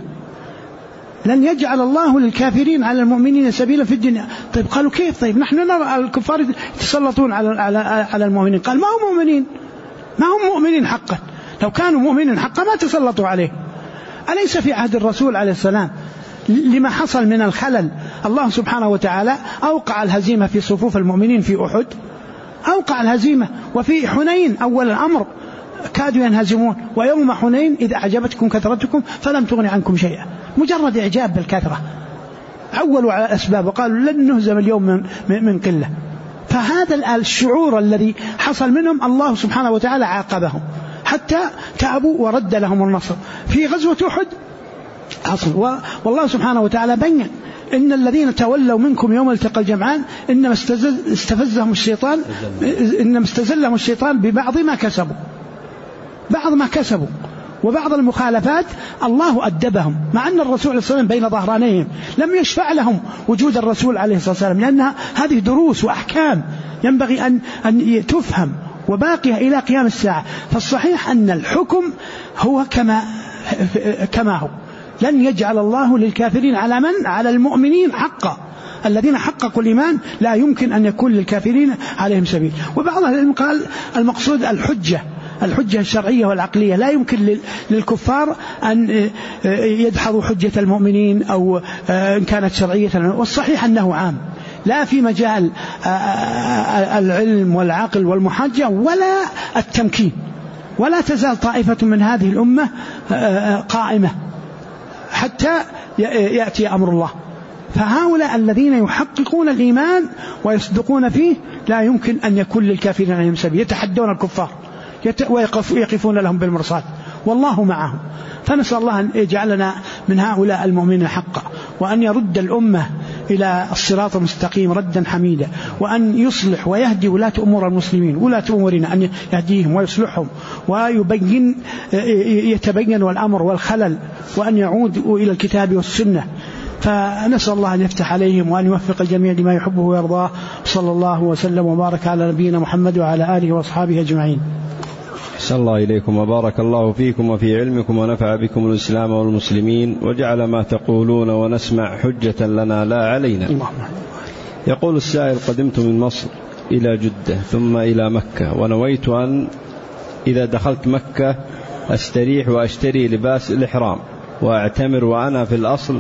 لن يجعل الله للكافرين على المؤمنين سبيلا في الدنيا. طيب قالوا كيف؟ طيب نحن نرى الكفار يتسلطون على المؤمنين. قال ما هم مؤمنين، ما هم مؤمنين حقا. لو كانوا مؤمنين حقا ما تسلطوا عليه. أليس في عهد الرسول عليه السلام لما حصل من الخلل الله سبحانه وتعالى أوقع الهزيمة في صفوف المؤمنين في أحد، أوقع الهزيمة، وفي حنين أول الأمر كادوا ينهزمون، ويوم حنين إذا أعجبتكم كثرتكم فلم تغن عنكم شيئا. مجرد إعجاب بالكثرة عولوا على الأسباب وقالوا لن نهزم اليوم من قلة. فهذا الشعور الذي حصل منهم الله سبحانه وتعالى عاقبهم حتى تعبوا ورد لهم النصر. في غزوة أحد حصل، والله سبحانه وتعالى بين إن الذين تولوا منكم يوم التقى الجمعان إنما استزلهم الشيطان ببعض ما كسبوا، بعض ما كسبوا. وبعض المخالفات الله أدبهم، مع أن الرسول عليه الصلاة والسلام بين ظهرانيهم لم يشفع لهم وجود الرسول عليه الصلاة والسلام، لأنها هذه دروس وأحكام ينبغي أن تفهم وباقية إلى قيام الساعة. فالصحيح أن الحكم هو كما هو، لن يجعل الله للكافرين على من؟ على المؤمنين حقا، الذين حققوا الإيمان لا يمكن أن يكون للكافرين عليهم سبيل. وبعض أهل العلم قال المقصود الحجة الشرعية والعقلية، لا يمكن للكفار أن يدحضوا حجة المؤمنين أو إن كانت شرعية. والصحيح أنه عام، لا في مجال العلم والعقل والمحاجة ولا التمكين، ولا تزال طائفة من هذه الأمة قائمة حتى يأتي أمر الله. فهؤلاء الذين يحققون الإيمان ويصدقون فيه لا يمكن أن يكون للكافرين عليهم سبيل، يتحدون الكفار ويقفون لهم بالمرصاد والله معهم. فنسأل الله أن يجعلنا من هؤلاء المؤمنين حقا، وأن يرد الأمة إلى الصراط المستقيم ردا حميدا، وأن يصلح ويهدي ولاة أمور المسلمين، ولاة أمورنا أن يهديهم ويصلحهم يتبين الأمر والخلل، وأن يعودوا إلى الكتاب والسنة. فنسأل الله أن يفتح عليهم وأن يوفق الجميع لما يحبه ويرضاه. صلى الله وسلم وبارك على نبينا محمد وعلى آله وأصحابه أجمعين. أحسن الله إليكم وبارك الله فيكم وفي علمكم ونفع بكم الإسلام والمسلمين، وجعل ما تقولون ونسمع حجة لنا لا علينا. يقول السائل: قدمت من مصر إلى جدة ثم إلى مكة، ونويت أن إذا دخلت مكة أستريح وأشتري لباس الإحرام وأعتمر، وأنا في الأصل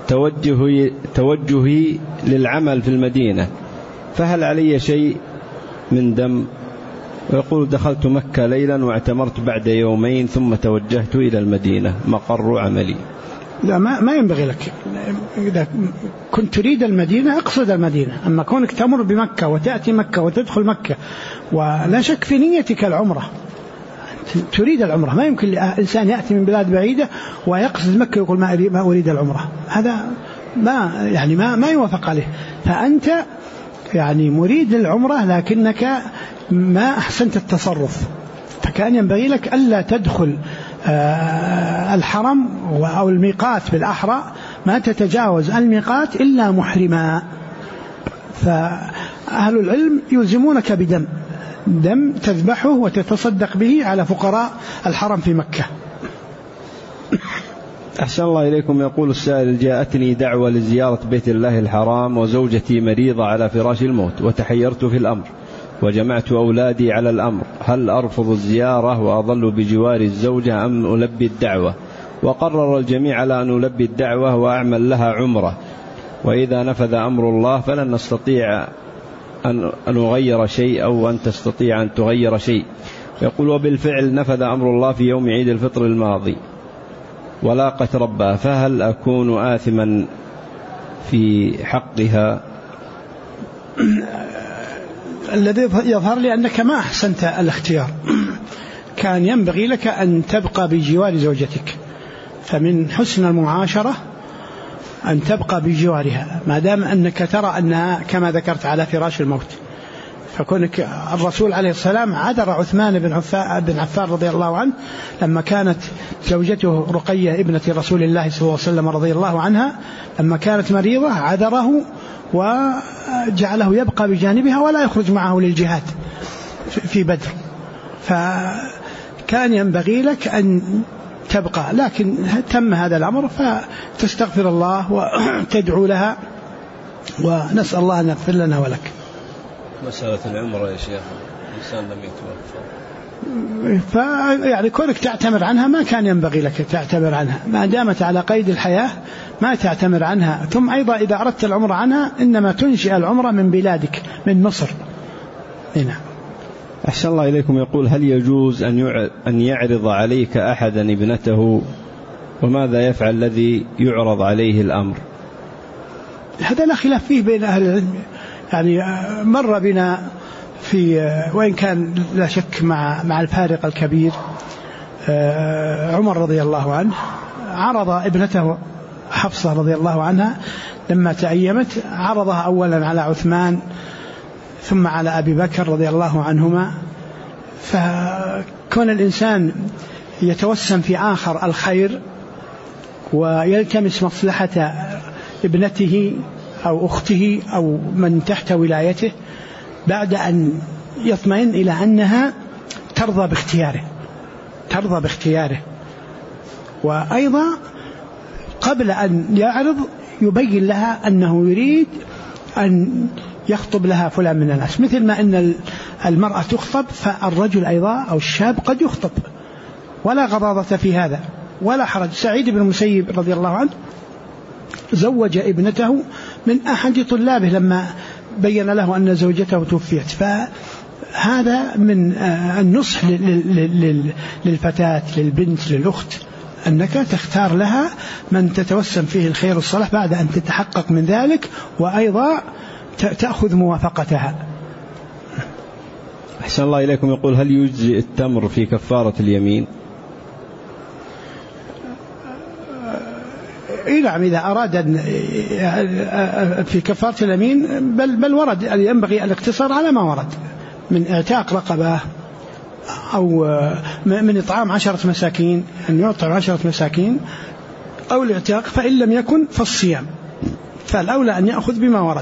توجهي للعمل في المدينة، فهل علي شيء من دم؟ ويقول: دخلت مكة ليلا واعتمرت بعد يومين ثم توجهت إلى المدينة مقر عملي. لا، ما ينبغي لك. إذا كنت تريد المدينة اقصد المدينة، أما كونك تمر بمكة وتأتي مكة وتدخل مكة، ولا شك في نيتك العمرة، تريد العمرة. ما يمكن لإنسان يأتي من بلاد بعيدة ويقصد مكة ويقول ما أريد العمرة، هذا ما يوافق عليه. فأنت مريد العمرة لكنك ما أحسنت التصرف، فكان ينبغي لك ألا تدخل الحرم أو الميقات بالأحرى، ما تتجاوز الميقات إلا محرما. فأهل العلم يلزمونك دم تذبحه وتتصدق به على فقراء الحرم في مكة. أحسن الله إليكم. يقول السائل: جاءتني دعوة لزيارة بيت الله الحرام وزوجتي مريضة على فراش الموت، وتحيرت في الأمر وجمعت أولادي على الأمر، هل أرفض الزيارة وأظل بجوار الزوجة أم ألبي الدعوة؟ وقرر الجميع على أن ألبي الدعوة وأعمل لها عمرة، وإذا نفذ أمر الله فلن نستطيع أن نغير شيء أو أن تستطيع أن تغير شيء. يقول: وبالفعل نفذ أمر الله في يوم عيد الفطر الماضي ولاقت ربها، فهل أكون آثما في حقها؟ الذي يظهر لي أنك ما أحسنت الاختيار، كان ينبغي لك أن تبقى بجوار زوجتك، فمن حسن المعاشرة أن تبقى بجوارها ما دام أنك ترى أنها كما ذكرت على فراش الموت. فكونك الرسول عليه السلام عذر عثمان بن عفان رضي الله عنه لما كانت زوجته رقية ابنة رسول الله صلى الله عليه وسلم رضي الله عنها لما كانت مريضة، عذره وجعله يبقى بجانبها ولا يخرج معه للجهاد في بدر. فكان ينبغي لك أن تبقى، لكن تم هذا الأمر فتستغفر الله وتدعو لها، ونسأل الله أن يغفر لنا ولك. مسألة العمرة يا شيخ، الإنسان لم يتوفى، كونك تعتمر عنها ما كان ينبغي لك تعتمر عنها، ما دامت على قيد الحياة ما تعتمر عنها. ثم أيضا إذا أردت العمرة عنها إنما تنشئ العمرة من بلادك من مصر هنا. أحسن الله إليكم. يقول: هل يجوز أن يعرض عليك أحدا ابنته، وماذا يفعل الذي يعرض عليه الأمر؟ هذا لا خلاف فيه بين أهل العلم، مر بنا في وإن كان لا شك مع الفارق الكبير، عمر رضي الله عنه عرض ابنته حفصة رضي الله عنها لما تأيمت، عرضها أولا على عثمان ثم على أبي بكر رضي الله عنهما. فكون الإنسان يتوسم في آخر الخير ويلتمس مصلحة ابنته أو أخته أو من تحت ولايته بعد أن يطمئن إلى أنها ترضى باختياره. وأيضا قبل أن يعرض يبين لها أنه يريد أن يخطب لها فلان من الناس، مثل ما أن المرأة تخطب فالرجل أيضا أو الشاب قد يخطب، ولا غضاضة في هذا ولا حرج. سعيد بن المسيب رضي الله عنه زوج ابنته من أحد طلابه لما بين له أن زوجته توفيت. فهذا من النصح للفتاة للبنت للأخت أنك تختار لها من تتوسم فيه الخير والصلاح بعد أن تتحقق من ذلك، وأيضا تأخذ موافقتها. أحسن الله إليكم. يقول هل يجزئ التمر في كفارة اليمين؟ نعم، إذا أراد في كفارة اليمين بل ورد ينبغي الاقتصار على ما ورد من اعتاق رقبة أو من إطعام 10 مساكين، أن يطعم 10 مساكين أو الاعتاق، فإن لم يكن فالصيام، فالأولى أن يأخذ بما ورد.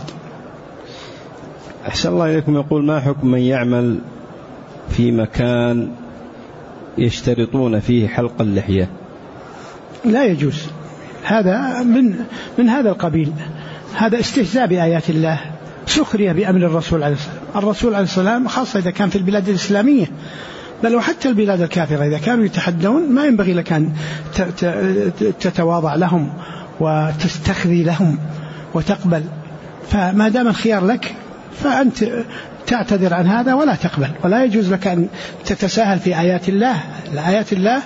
أحسن الله إليكم. يقول ما حكم من يعمل في مكان يشترطون فيه حلق اللحية؟ لا يجوز، هذا من هذا القبيل، هذا استهزاء بآيات الله، سخرية بأمر الرسول عليه السلام. الرسول عليه السلام خاصة إذا كان في البلاد الإسلامية، بل وحتى البلاد الكافرة إذا كانوا يتحدون ما ينبغي لك أن تتواضع لهم وتستخذي لهم وتقبل، فما دام الخيار لك فأنت تعتذر عن هذا ولا تقبل، ولا يجوز لك أن تتساهل في آيات الله. الآيات الله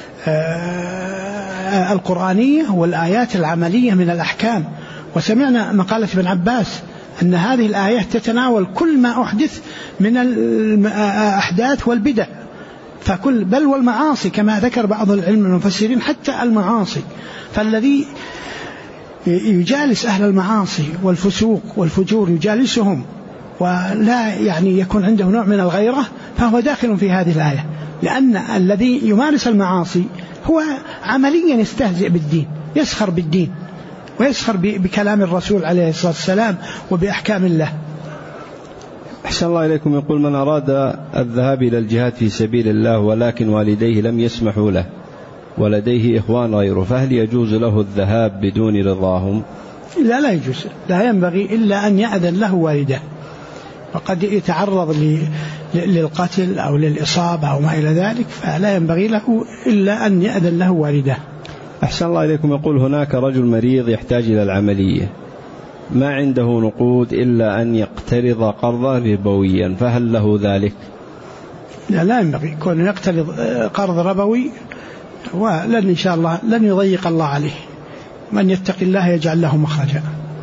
القرآنية والآيات العملية من الأحكام. وسمعنا مقالة ابن عباس أن هذه الآية تتناول كل ما أحدث من الأحداث والبدع، بل والمعاصي كما ذكر بعض العلم المفسرين، حتى المعاصي. فالذي يجالس أهل المعاصي والفسوق والفجور يجالسهم ولا يكون عنده نوع من الغيرة فهو داخل في هذه الآية، لأن الذي يمارس المعاصي هو عمليا يستهزئ بالدين، يسخر بالدين ويسخر بكلام الرسول عليه الصلاة والسلام وبأحكام الله. أحسن الله إليكم. يقول من أراد الذهاب إلى الجهاد في سبيل الله ولكن والديه لم يسمحوا له ولديه إخوان غيره، فهل يجوز له الذهاب بدون رضاهم؟ لا يجوز، لا ينبغي إلا أن يأذن له والده، وقد يتعرض للقتل أو للإصابة أو ما إلى ذلك، فلا ينبغي له إلا أن يأذن له والده. أحسن الله إليكم. يقول هناك رجل مريض يحتاج إلى العملية، ما عنده نقود إلا أن يقترض قرضا ربويا، فهل له ذلك؟ لا ينبغي كون يقترض قرض ربوي، ولن إن شاء الله لن يضيق الله عليه، من يتق الله يجعل له مخرجا.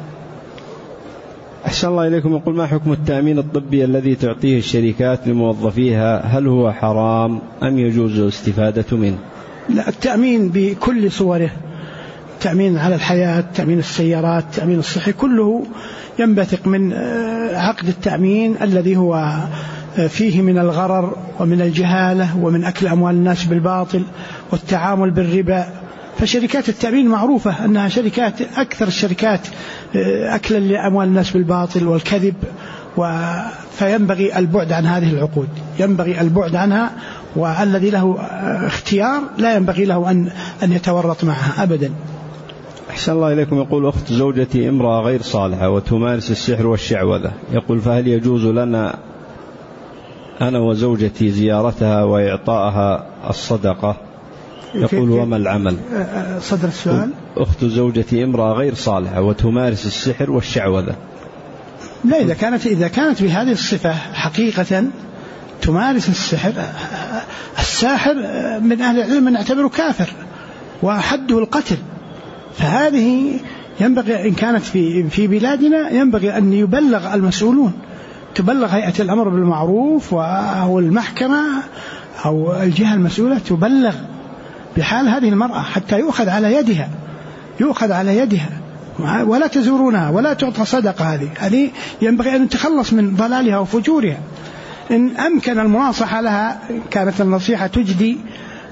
أحسن الله إليكم. يقول ما حكم التأمين الطبي الذي تعطيه الشركات لموظفيها، هل هو حرام أم يجوز الاستفادة منه؟ لا، التأمين بكل صوره، تأمين على الحياة، تأمين السيارات، تأمين الصحي، كله ينبثق من عقد التأمين الذي هو فيه من الغرر ومن الجهالة ومن أكل أموال الناس بالباطل والتعامل بالربا. فشركات التأمين معروفة أنها شركات أكثر الشركات أكلا لأموال الناس بالباطل والكذب، فينبغي البعد عن هذه العقود، ينبغي البعد عنها، والذي له اختيار لا ينبغي له أن يتورط معها أبدا. أحسن الله إليكم. يقول أخت زوجتي امرأة غير صالحة وتمارس السحر والشعوذة، يقول فهل يجوز لنا أنا وزوجتي زيارتها وإعطائها الصدقة؟ يقول وما العمل؟ صدر السؤال. أخت زوجتي امرأة غير صالحة وتمارس السحر والشعوذة. لا، إذا كانت بهذه الصفة حقيقة تمارس السحر، الساحر من أهل العلم من يعتبره كافر وحده القتل، فهذه ينبغي إن كانت في بلادنا ينبغي أن يبلغ المسؤولون، تبلغ هيئة الأمر بالمعروف أو المحكمة أو الجهة المسؤولة تبلغ بحال هذه المرأة حتى يؤخذ على يدها ولا تزورونها ولا تعطى صدقة. هذه ينبغي أن تتخلص من ضلالها وفجورها. إن أمكن المناصحة لها كانت النصيحة تجدي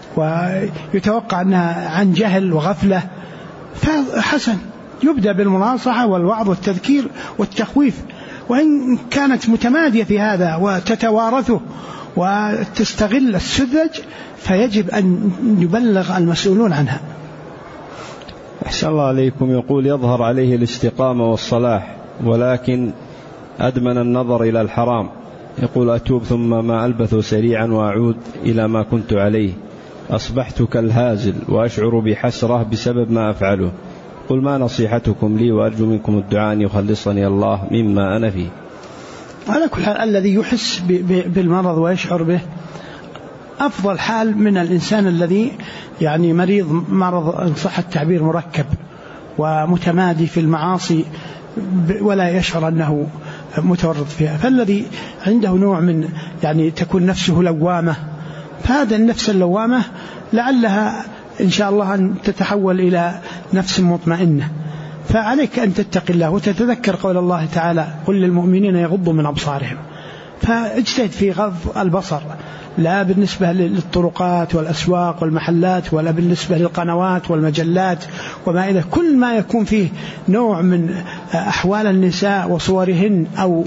ويتوقع أنها عن جهل وغفلة، فحسن يبدأ بالمناصحة والوعظ والتذكير والتخويف. وإن كانت متمادية في هذا وتتوارثه وتستغل السذج فيجب أن يبلغ المسؤولون عنها. أحسن الله عليكم. يقول يظهر عليه الاستقامة والصلاح ولكن أدمن النظر إلى الحرام، يقول أتوب ثم ما ألبث سريعا وأعود إلى ما كنت عليه، أصبحت كالهازل وأشعر بحسرة بسبب ما أفعله، قل ما نصيحتكم لي وأرجو منكم الدعاء أن يخلصني الله مما أنا فيه. على كل حال الذي يحس بالمرض ويشعر به أفضل حال من الإنسان الذي يعني مريض مرض إن صح التعبير مركب ومتمادي في المعاصي ولا يشعر أنه متورط فيها. فالذي عنده نوع من يعني تكون نفسه لوامة، فهذا النفس اللوامة لعلها إن شاء الله أن تتحول إلى نفس مطمئنة. فعليك أن تتقي الله وتتذكر قول الله تعالى قل للمؤمنين يغضوا من أبصارهم، فاجتهد في غض البصر، لا بالنسبة للطرقات والأسواق والمحلات ولا بالنسبة للقنوات والمجلات وما إلى كل ما يكون فيه نوع من أحوال النساء وصورهن أو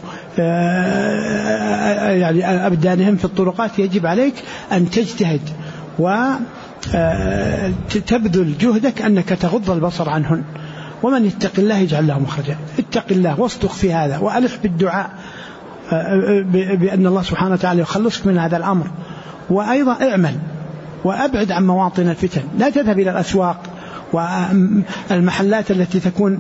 يعني أبدانهم في الطرقات. يجب عليك أن تجتهد وتبذل جهدك أنك تغض البصر عنهن. ومن يتق الله يجعل له مخرجا. اتق الله واصدق في هذا وألح بالدعاء بأن الله سبحانه وتعالى يخلصك من هذا الأمر. وأيضا اعمل وأبعد عن مواطن الفتن، لا تذهب إلى الأسواق والمحلات التي تكون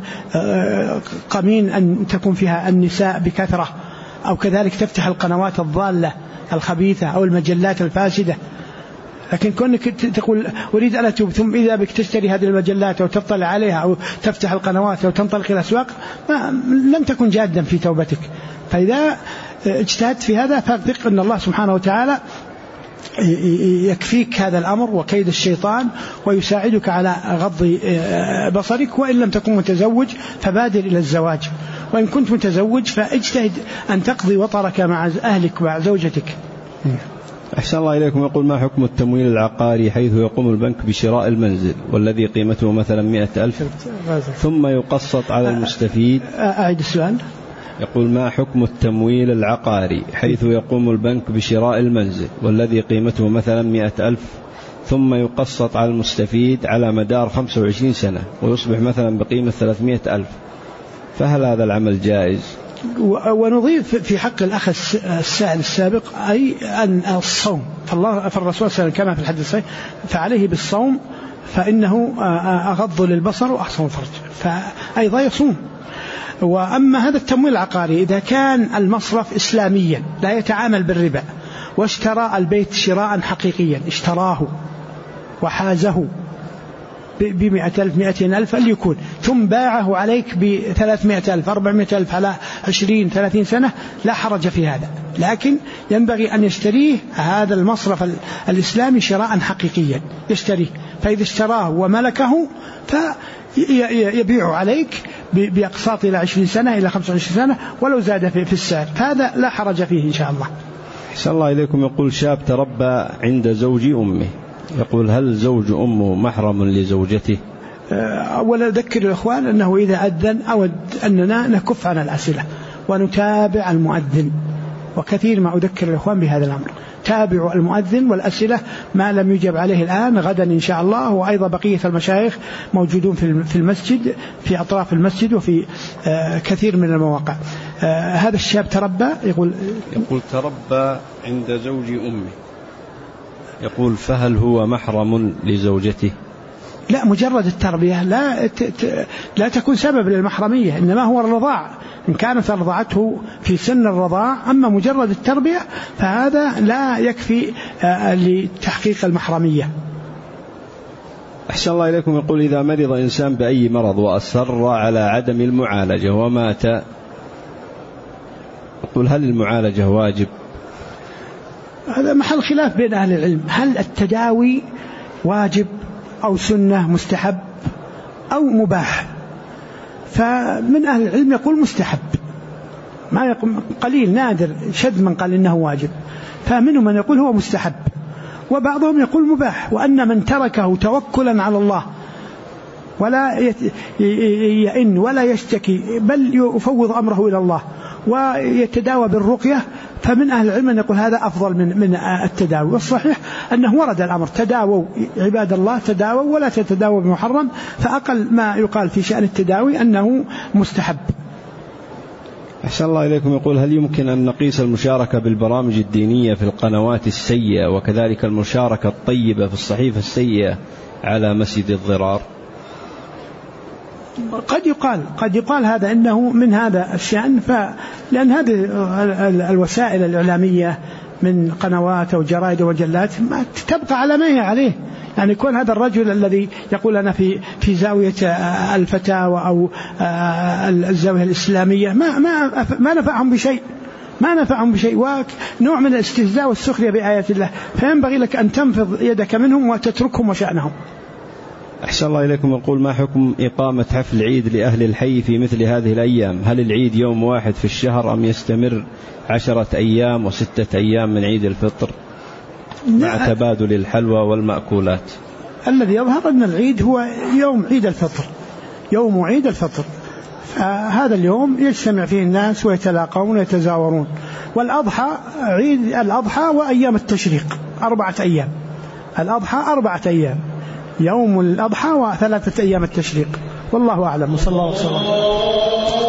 قمين أن تكون فيها النساء بكثرة، أو كذلك تفتح القنوات الضالة الخبيثة أو المجلات الفاسدة. لكن كونك تقول أريد أن أتوب ثم إذا بك تشتري هذه المجلات أو تطلع عليها أو تفتح القنوات أو تنطلق إلى الأسواق لم تكن جادا في توبتك. فإذا اجتهدت في هذا فاثق أن الله سبحانه وتعالى يكفيك هذا الأمر وكيد الشيطان ويساعدك على غض بصرك. وإن لم تكن متزوج فبادر إلى الزواج، وإن كنت متزوج فاجتهد أن تقضي وطرك مع أهلك ومع زوجتك. أحسن الله إليكم. يقول ما حكم التمويل العقاري حيث يقوم البنك بشراء المنزل والذي قيمته مثلا 100,000 ثم يقسط على المستفيد؟ أعيد السؤال. يقول ما حكم التمويل العقاري حيث يقوم البنك بشراء المنزل والذي قيمته مثلا 100,000 ثم يقسط على المستفيد على مدار 25 سنة ويصبح مثلا بقيمة 300,000، فهل هذا العمل جائز؟ ونضيف في حق الأخ السائل السابق أي أن الصوم، فالرسول صلى الله عليه وسلم كما في الحديث الصحيح فعليه بالصوم فإنه أغض للبصر وأحصن الفرج، فأيضا يصوم. وأما هذا التمويل العقاري إذا كان المصرف إسلاميا لا يتعامل بالربا واشترى البيت شراء حقيقيا، اشتراه وحازه ب100,000 200,000 فليكون، ثم باعه عليك ب300,000 400,000 على 20 30 سنة لا حرج في هذا. لكن ينبغي أن يشتريه هذا المصرف الإسلامي شراء حقيقيا يشتريه، فإذا اشتراه وملكه فيبيع عليك بأقساط إلى 20 سنة إلى 25 سنة ولو زاد في السعر، هذا لا حرج فيه إن شاء الله. أحسن الله إليكم. يقول شاب تربى عند زوج أمه، يقول هل زوج أمه محرم لزوجته؟ أولا أذكر الإخوان أنه إذا أذن أود أننا نكف عن الأسئلة ونتابع المؤذن، وكثير ما أذكر الإخوان بهذا الأمر. تابعوا المؤذن، والأسئلة ما لم يجب عليه الآن غدا إن شاء الله. وأيضا بقية المشايخ موجودون في المسجد في أطراف المسجد وفي كثير من المواقع. هذا الشاب تربى يقول تربى عند زوج أمه، يقول فهل هو محرم لزوجته؟ لا، مجرد التربية لا تكون سبب للمحرمية، إنما هو الرضاع إن كانت رضعته في سن الرضاع. أما مجرد التربية فهذا لا يكفي لتحقيق المحرمية. أحسن الله إليكم. يقول إذا مرض إنسان بأي مرض وأصر على عدم المعالجة ومات، يقول هل المعالجة واجب؟ هذا محل خلاف بين أهل العلم، هل التداوي واجب أو سنة مستحب أو مباح؟ فمن أهل العلم يقول مستحب، ما يقول قليل نادر شد من قال إنه واجب، فمنهم من يقول هو مستحب، وبعضهم يقول مباح، وأن من تركه توكلا على الله ولا يئن ولا يشتكي بل يفوض أمره إلى الله ويتداوى بالرقية، فمن أهل العلم أن يقول هذا أفضل من التداوي. والصحيح أنه ورد الأمر تداووا عباد الله، تداووا ولا تتداووا بمحرم، فأقل ما يقال في شأن التداوي أنه مستحب. أحسن الله إليكم. يقول هل يمكن أن نقيس المشاركة بالبرامج الدينية في القنوات السيئة وكذلك المشاركة الطيبة في الصحيفة السيئة على مسجد الضرار؟ قد يقال هذا إنه من هذا الشأن، لأن هذه الوسائل الإعلامية من قنوات أو جرائد ومجلات ما تبقى على ما هي عليه. يعني يكون هذا الرجل الذي يقول أنا في زاوية الفتاوى أو الزاوية الإسلامية ما نفعهم بشيء، ونوع من الاستهزاء والسخرية بآيات الله، فينبغي لك أن تنفض يدك منهم وتتركهم وشأنهم. أحسن الله إليكم. يقول ما حكم إقامة حفل عيد لأهل الحي في مثل هذه الأيام؟ هل العيد يوم واحد في الشهر أم يستمر 10 أيام و6 أيام من عيد الفطر مع تبادل الحلوى والمأكولات؟ الذي يظهر أن العيد هو يوم عيد الفطر، يوم عيد الفطر، فهذا اليوم يجتمع فيه الناس ويتلاقون ويتزاورون. والأضحى عيد الأضحى وأيام التشريق 4 أيام، الأضحى 4 أيام، يوم الأضحى و3 أيام التشريق، والله أعلم. صلى الله عليه وسلم.